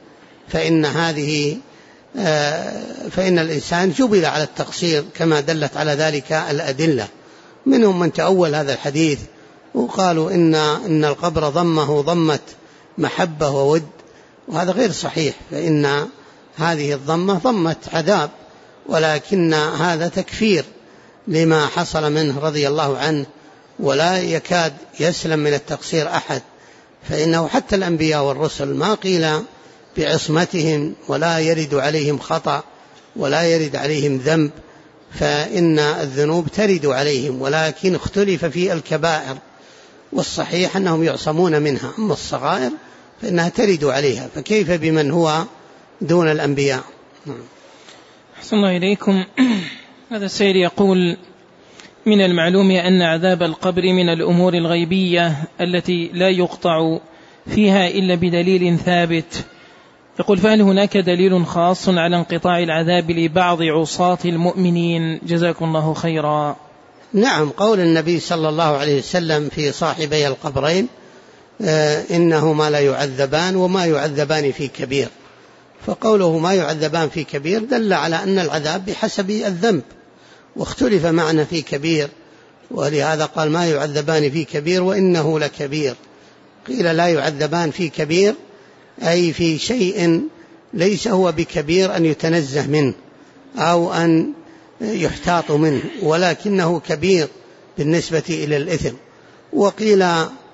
فإن الإنسان جبل على التقصير كما دلت على ذلك الأدلة. منهم من تأول هذا الحديث وقالوا إن القبر ضمه ضمة محبة وود، وهذا غير صحيح، فإن هذه الضمة ضمة عذاب، ولكن هذا تكفير لما حصل منه رضي الله عنه، ولا يكاد يسلم من التقصير أحد، فإنه حتى الأنبياء والرسل ما قيل بعصمتهم ولا يرد عليهم خطأ ولا يرد عليهم ذنب، فإن الذنوب ترد عليهم، ولكن اختلف في الكبائر، والصحيح أنهم يعصمون منها، أما الصغائر فإنها ترد عليها، فكيف بمن هو دون الأنبياء؟ أحسن الله إليكم. هذا السيد يقول: من المعلوم أن عذاب القبر من الأمور الغيبية التي لا يقطع فيها إلا بدليل ثابت. يقول: فهل هناك دليل خاص على انقطاع العذاب لبعض عصاة المؤمنين؟ جزاكم الله خيرا. نعم، قول النبي صلى الله عليه وسلم في صاحبي القبرين: إنهما لا يعذبان وما يعذبان في كبير، فقوله ما يعذبان في كبير دل على أن العذاب بحسب الذنب، واختلف معنا في كبير، ولهذا قال ما يعذبان في كبير وإنه لكبير. قيل لا يعذبان في كبير أي في شيء ليس هو بكبير أن يتنزه منه أو أن يحتاط منه، ولكنه كبير بالنسبة إلى الإثم. وقيل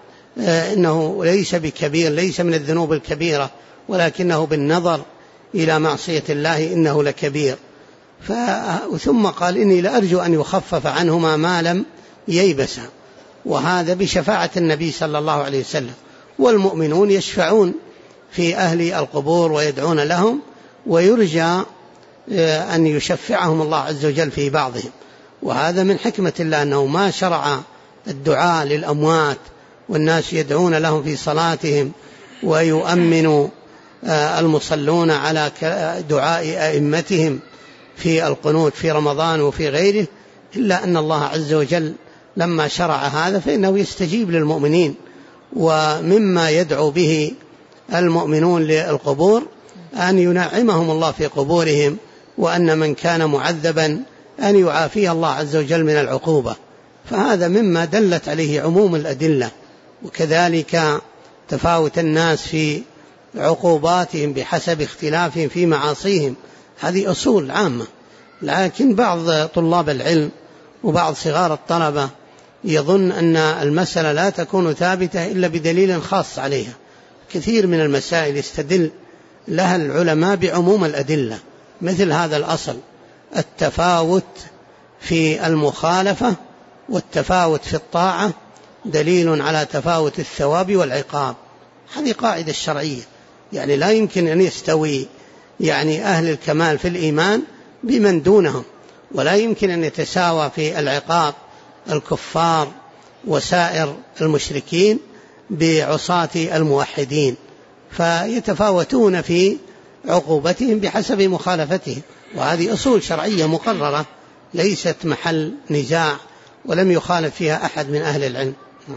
إنه ليس بكبير، ليس من الذنوب الكبيرة، ولكنه بالنظر إلى معصية الله إنه لكبير. ثم قال: إني لأرجو أن يخفف عنهما ما لم ييبسا، وهذا بشفاعة النبي صلى الله عليه وسلم، والمؤمنون يشفعون في أهل القبور ويدعون لهم، ويرجى أن يشفعهم الله عز وجل في بعضهم، وهذا من حكمة الله أنه ما شرع الدعاء للأموات والناس يدعون لهم في صلاتهم ويؤمن المصلون على دعاء أئمتهم في القنوت في رمضان وفي غيره، إلا أن الله عز وجل لما شرع هذا فإنه يستجيب للمؤمنين. ومما يدعو به المؤمنون للقبور أن ينعمهم الله في قبورهم، وأن من كان معذبا أن يعافيه الله عز وجل من العقوبة، فهذا مما دلت عليه عموم الأدلة. وكذلك تفاوت الناس في عقوباتهم بحسب اختلافهم في معاصيهم، هذه أصول عامة، لكن بعض طلاب العلم وبعض صغار الطلبة يظن أن المسألة لا تكون ثابتة إلا بدليل خاص عليها. كثير من المسائل يستدل لها العلماء بعموم الأدلة، مثل هذا الأصل: التفاوت في المخالفة والتفاوت في الطاعة دليل على تفاوت الثواب والعقاب. هذه قاعدة شرعية، يعني لا يمكن أن يستوي أهل الكمال في الإيمان بمن دونهم، ولا يمكن أن يتساوى في العقاب الكفار وسائر المشركين بعصاة الموحدين، فيتفاوتون في عقوبتهم بحسب مخالفتهم، وهذه أصول شرعية مقررة ليست محل نزاع ولم يخالف فيها أحد من أهل العلم.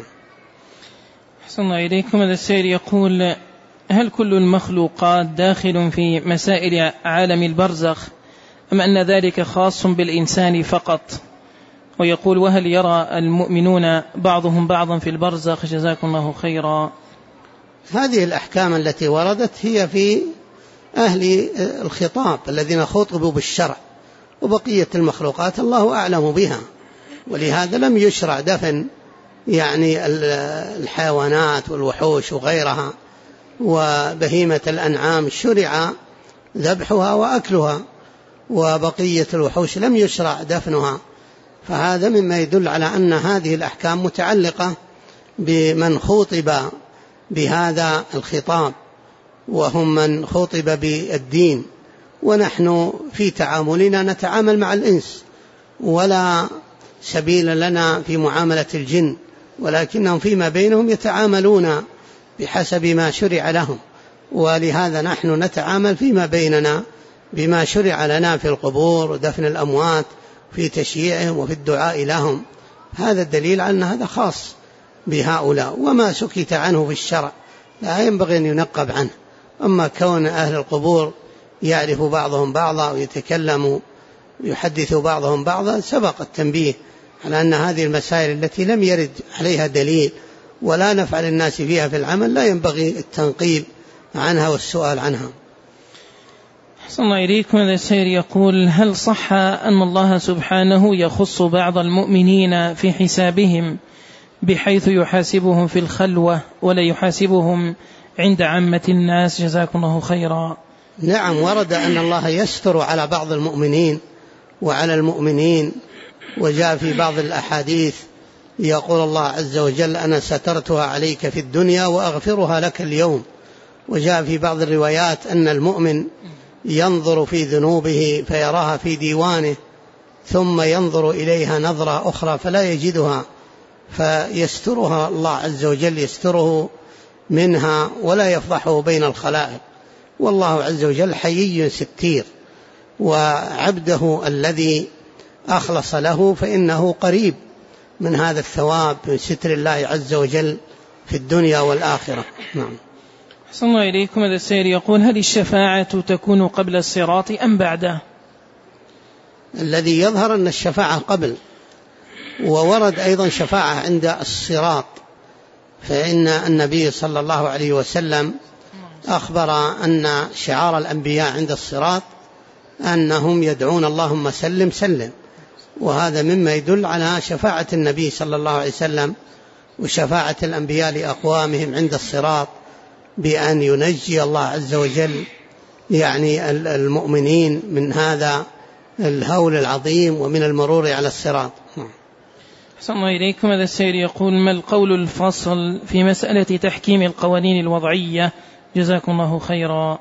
أحسن الله إليكم. هذا السائل يقول: هل كل المخلوقات داخل في مسائل عالم البرزخ أم أن ذلك خاص بالإنسان فقط؟ ويقول: وهل يرى المؤمنون بعضهم بعضا في البرزخ؟ جزاكم الله خيرا. هذه الأحكام التي وردت هي في أهل الخطاب الذين خطبوا بالشرع، وبقية المخلوقات الله أعلم بها، ولهذا لم يشرع دفن الحيوانات والوحوش وغيرها، وبهيمة الأنعام شرع ذبحها وأكلها، وبقية الوحوش لم يشرع دفنها. فهذا مما يدل على أن هذه الأحكام متعلقة بمن خطب بهذا الخطاب، وهم من خطب بالدين، ونحن في تعاملنا نتعامل مع الإنس، ولا سبيلا لنا في معاملة الجن، ولكنهم فيما بينهم يتعاملون بحسب ما شرع لهم، ولهذا نحن نتعامل فيما بيننا بما شرع لنا في القبور ودفن الأموات، في تشييعهم وفي الدعاء لهم. هذا الدليل على أن هذا خاص بهؤلاء، وما سكت عنه في الشرع لا ينبغي أن ينقب عنه. أما كون أهل القبور يعرف بعضهم بعضا ويتكلم يحدث بعضهم بعضا، سبق التنبيه على أن هذه المسائل التي لم يرد عليها دليل ولا نفعل الناس فيها في العمل لا ينبغي التنقيب عنها والسؤال عنها. أحسن الله إليكم. هذا السائل يقول: هل صح أن الله سبحانه يخص بعض المؤمنين في حسابهم بحيث يحاسبهم في الخلوة ولا يحاسبهم عند عامة الناس؟ جزاكم الله خيرا. نعم، ورد أن الله يستر على بعض المؤمنين وعلى المؤمنين، وجاء في بعض الأحاديث يقول الله عز وجل: أنا سترتها عليك في الدنيا وأغفرها لك اليوم. وجاء في بعض الروايات أن المؤمن ينظر في ذنوبه فيراها في ديوانه، ثم ينظر إليها نظرة أخرى فلا يجدها، فيسترها الله عز وجل، يستره منها ولا يفضحه بين الخلائق. والله عز وجل حيي ستير، وعبده الذي أخلص له فإنه قريب من هذا الثواب من ستر الله عز وجل في الدنيا والآخرة. نعم. أحسن الله إليكم. هذا السائل يقول: هل الشفاعة تكون قبل الصراط أم بعده؟ الذي يظهر أن الشفاعة قبل، وورد أيضا شفاعة عند الصراط، فإن النبي صلى الله عليه وسلم أخبر أن شعار الأنبياء عند الصراط أنهم يدعون اللهم سلم سلم، وهذا مما يدل على شفاعة النبي صلى الله عليه وسلم وشفاعة الأنبياء لأقوامهم عند الصراط، بأن ينجي الله عز وجل يعني المؤمنين من هذا الهول العظيم ومن المرور على الصراط. أحسن الله إليكم. هذا السائل يقول: ما القول الفصل في مسألة تحكيم القوانين الوضعية؟ جزاكم الله خيرا.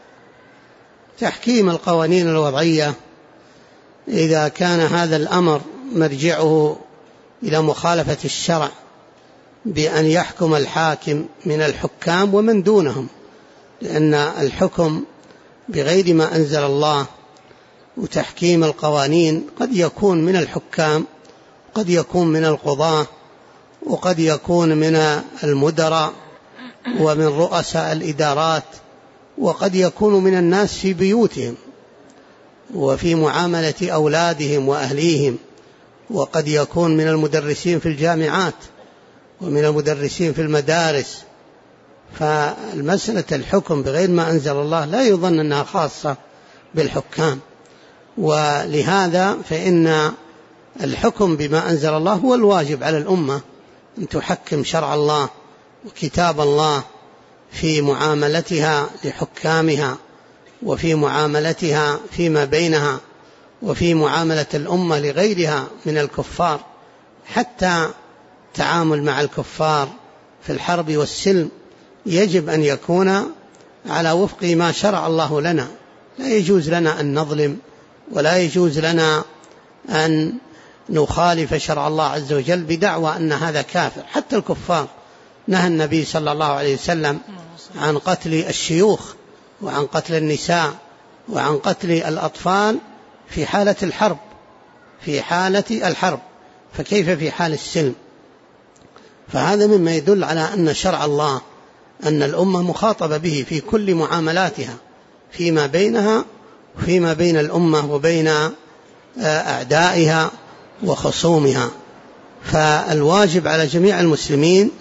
تحكيم القوانين الوضعية إذا كان هذا الأمر مرجعه إلى مخالفة الشرع بأن يحكم الحاكم من الحكام ومن دونهم، لأن الحكم بغير ما أنزل الله وتحكيم القوانين قد يكون من الحكام، قد يكون من القضاة، وقد يكون من المدراء ومن رؤساء الإدارات، وقد يكون من الناس في بيوتهم وفي معاملة أولادهم وأهليهم، وقد يكون من المدرسين في الجامعات ومن المدرسين في المدارس. فالمسألة الحكم بغير ما أنزل الله لا يظن أنها خاصة بالحكام، ولهذا فإن الحكم بما أنزل الله هو الواجب على الأمة، أن تحكم شرع الله وكتاب الله في معاملتها لحكامها، وفي معاملتها فيما بينها، وفي معاملة الأمة لغيرها من الكفار. حتى التعامل مع الكفار في الحرب والسلم يجب أن يكون على وفق ما شرع الله لنا، لا يجوز لنا أن نظلم، ولا يجوز لنا أن نخالف شرع الله عز وجل بدعوى أن هذا كافر. حتى الكفار نهى النبي صلى الله عليه وسلم عن قتل الشيوخ وعن قتل النساء وعن قتل الأطفال في حالة الحرب، في حالة الحرب، فكيف في حال السلم؟ فهذا مما يدل على أن شرع الله أن الأمة مخاطبة به في كل معاملاتها فيما بينها وفيما بين الأمة وبين أعدائها وخصومها. فالواجب على جميع المسلمين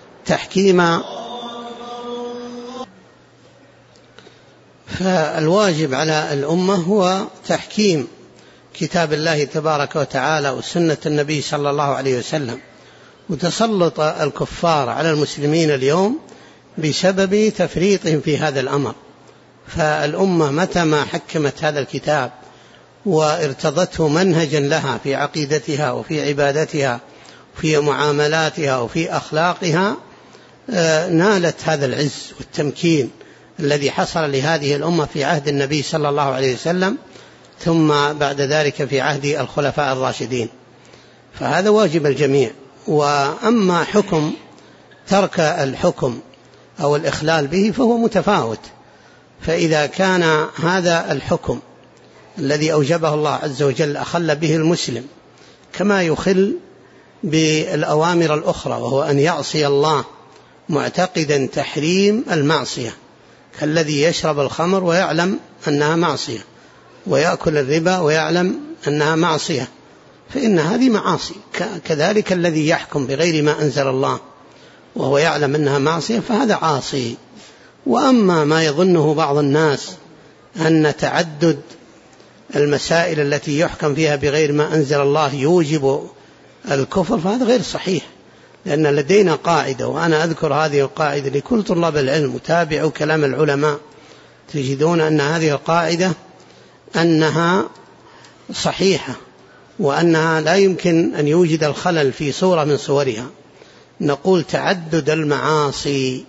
فالواجب على الأمة هو تحكيم كتاب الله تبارك وتعالى وسنة النبي صلى الله عليه وسلم. وتسلط الكفار على المسلمين اليوم بسبب تفريطهم في هذا الأمر. فالأمة متى ما حكمت هذا الكتاب وارتضته منهجا لها في عقيدتها وفي عبادتها وفي معاملاتها وفي أخلاقها نالت هذا العز والتمكين الذي حصل لهذه الأمة في عهد النبي صلى الله عليه وسلم، ثم بعد ذلك في عهد الخلفاء الراشدين. فهذا واجب الجميع. وأما حكم ترك الحكم أو الإخلال به فهو متفاوت. فإذا كان هذا الحكم الذي أوجبه الله عز وجل أخل به المسلم كما يخل بالأوامر الأخرى، وهو أن يعصي الله معتقدا تحريم المعصية، كالذي يشرب الخمر ويعلم أنها معصية، ويأكل الربا ويعلم أنها معصية، فإن هذه معاصي. كذلك الذي يحكم بغير ما أنزل الله وهو يعلم أنها معصية فهذا عاصي. وأما ما يظنه بعض الناس أن تعدد المسائل التي يحكم فيها بغير ما أنزل الله يوجب الكفر فهذا غير صحيح، لأن لدينا قاعدة، وأنا أذكر هذه القاعدة لكل طلاب العلم، تابعوا كلام العلماء تجدون أن هذه القاعدة أنها صحيحة، وأنها لا يمكن أن يوجد الخلل في صورة من صورها. نقول تعدد المعاصي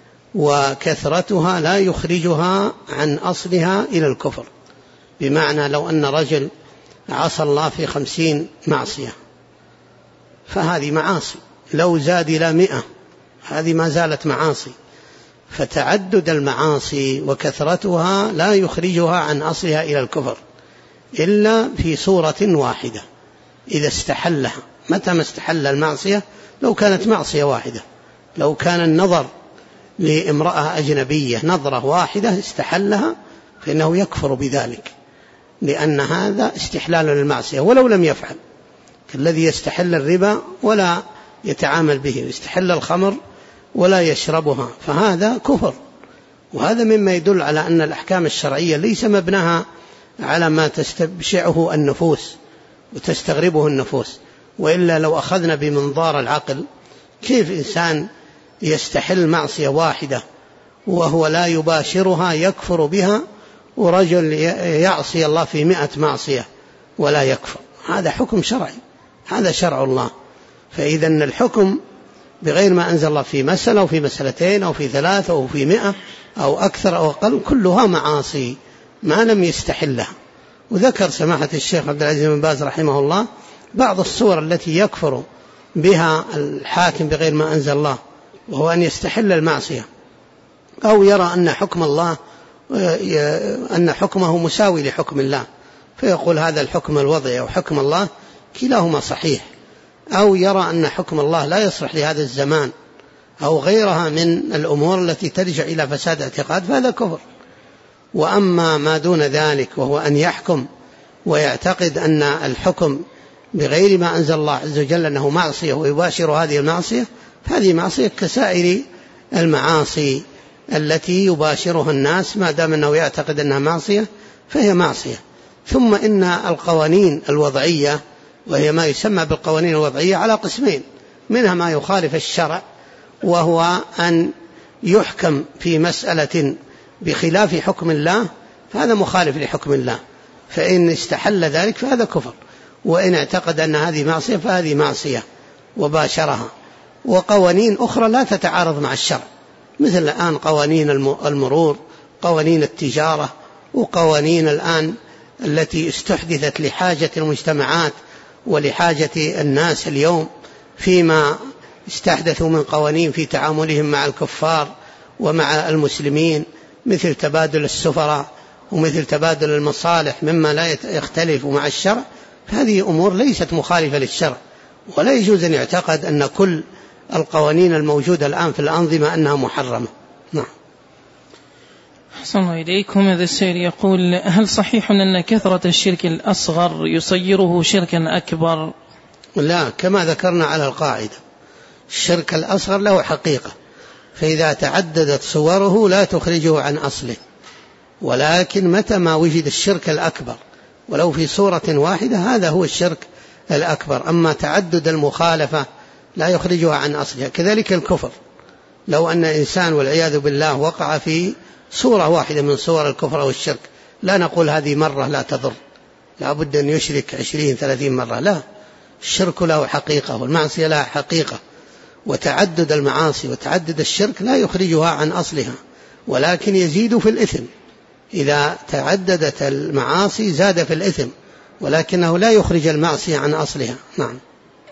وكثرتها لا يخرجها عن أصلها إلى الكفر. بمعنى لو أن رجل عصى الله في 50 معصية فهذه معاصي، لو زاد إلى 100 هذه ما زالت معاصي. فتعدد المعاصي وكثرتها لا يخرجها عن أصلها إلى الكفر إلا في صورة واحدة، إذا استحلها. متى ما استحل المعصية؟ لو كانت معصية واحدة، لو كان النظر لامرأة أجنبية نظرة واحدة استحلها فإنه يكفر بذلك، لأن هذا استحلال للمعصية ولو لم يفعل، كالذي يستحل الربا ولا يتعامل به، يستحل الخمر ولا يشربها، فهذا كفر. وهذا مما يدل على أن الأحكام الشرعية ليس مبناها على ما تستبشعه النفوس وتستغربه النفوس، وإلا لو أخذنا بمنظار العقل كيف إنسان يستحل معصية واحدة وهو لا يباشرها يكفر بها، ورجل يعصي الله في 100 معصية ولا يكفر؟ هذا حكم شرعي، هذا شرع الله. فإذا الحكم بغير ما أنزل الله في مسألة أو في مسألتين أو في 3 أو في 100 أو أكثر أو أقل كلها معاصي ما لم يستحلها. وذكر سماحة الشيخ عبد العزيز بن باز رحمه الله بعض الصور التي يكفر بها الحاكم بغير ما أنزل الله، وهو أن يستحل المعصية أو يرى أن حكم الله أن حكمه مساوي لحكم الله، فيقول هذا الحكم الوضعي أو حكم الله كلاهما صحيح، أو يرى أن حكم الله لا يصلح لهذا الزمان أو غيرها من الأمور التي ترجع إلى فساد اعتقاد، فهذا كفر. وأما ما دون ذلك وهو أن يحكم ويعتقد أن الحكم بغير ما أنزل الله عز وجل أنه معصية ويباشر هذه المعصية، فهذه معصية كسائر المعاصي التي يباشرها الناس، ما دام أنه يعتقد أنها معصية فهي معصية. ثم إن القوانين الوضعية، وهي ما يسمى بالقوانين الوضعية، على قسمين: منها ما يخالف الشرع وهو أن يحكم في مسألة بخلاف حكم الله، فهذا مخالف لحكم الله، فإن استحل ذلك فهذا كفر، وإن اعتقد أن هذه معصية فهذه معصية وباشرها. وقوانين أخرى لا تتعارض مع الشرع، مثل الآن قوانين المرور، قوانين التجارة، وقوانين الآن التي استحدثت لحاجة المجتمعات ولحاجة الناس اليوم، فيما استحدثوا من قوانين في تعاملهم مع الكفار ومع المسلمين، مثل تبادل السفراء ومثل تبادل المصالح مما لا يختلف مع الشرع. فهذه أمور ليست مخالفة للشرع، ولا يجوز أن يعتقد أن كل القوانين الموجودة الآن في الأنظمة أنها محرمة. نعم. أحسن الله إليكم. هذا السائل يقول: هل صحيح أن كثرة الشرك الأصغر يصيره شركا أكبر؟ لا، كما ذكرنا على القاعدة، الشرك الأصغر له حقيقة، فإذا تعددت صوره لا تخرجه عن أصله، ولكن متى ما وجد الشرك الأكبر ولو في صورة واحدة هذا هو الشرك الأكبر. أما تعدد المخالفة لا يخرجها عن أصلها. كذلك الكفر، لو أن إنسان والعياذ بالله وقع في صورة واحدة من صور الكفر أو الشرك، لا نقول هذه مرة لا تضر، لا بد أن يشرك 20-30 مرة، لا، الشرك له حقيقة والمعصية لها حقيقة. وتعدد المعاصي وتعدد الشرك لا يخرجها عن أصلها، ولكن يزيد في الإثم. إذا تعددت المعاصي زاد في الإثم، ولكنه لا يخرج المعصية عن أصلها. نعم.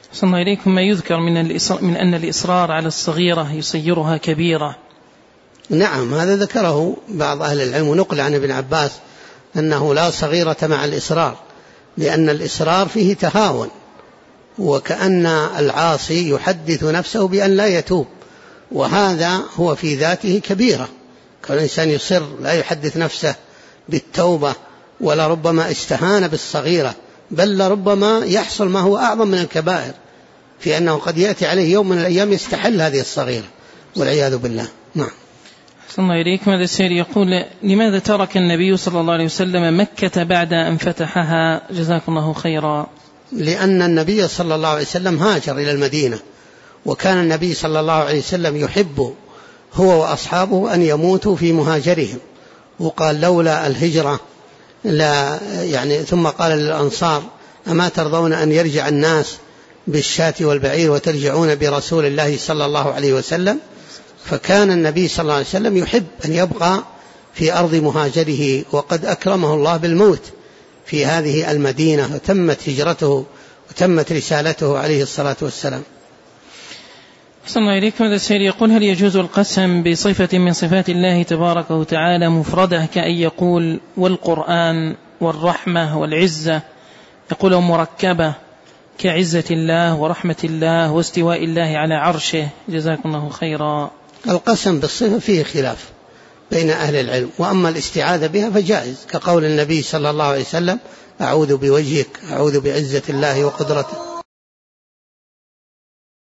أحسن الله إليكم. ما يذكر من أن الإصرار على الصغيرة يصيرها كبيرة؟ نعم، هذا ذكره بعض أهل العلم، ونقل عن ابن عباس أنه لا صغيرة مع الإصرار، لأن الإصرار فيه تهاون، وكأن العاصي يحدث نفسه بأن لا يتوب، وهذا هو في ذاته كبيرة. كل إنسان يصر لا يحدث نفسه بالتوبة، ولا ربما استهان بالصغيرة، بل لربما يحصل ما هو أعظم من الكبائر، في أنه قد يأتي عليه يوم من الأيام يستحل هذه الصغيرة والعياذ بالله. نعم. أحسن الله إليكم. هذا السائل يقول: لماذا ترك النبي صلى الله عليه وسلم مكة بعد أن فتحها؟ جزاكم الله خيرا. لأن النبي صلى الله عليه وسلم هاجر إلى المدينة، وكان النبي صلى الله عليه وسلم يحب هو وأصحابه أن يموتوا في مهاجرهم، وقال: لولا الهجرة لا يعني. ثم قال للأنصار: أما ترضون أن يرجع الناس بالشاة والبعير وترجعون برسول الله صلى الله عليه وسلم؟ فكان النبي صلى الله عليه وسلم يحب أن يبقى في أرض مهاجره، وقد أكرمه الله بالموت في هذه المدينة، وتمت هجرته وتمت رسالته عليه الصلاة والسلام. أحسن الله إليكم. هذا السائل يقول: هل يجوز القسم بصفة من صفات الله تبارك وتعالى مفردة، كأن يقول والقرآن والرحمة والعزة، يقول مركبة كعزة الله ورحمة الله واستواء الله على عرشه؟ جزاكم الله خيرا. القسم بالصفة فيه خلاف بين أهل العلم، وأما الاستعاذة بها فجائز، كقول النبي صلى الله عليه وسلم: أعوذ بوجهك، أعوذ بعزة الله وقدرته.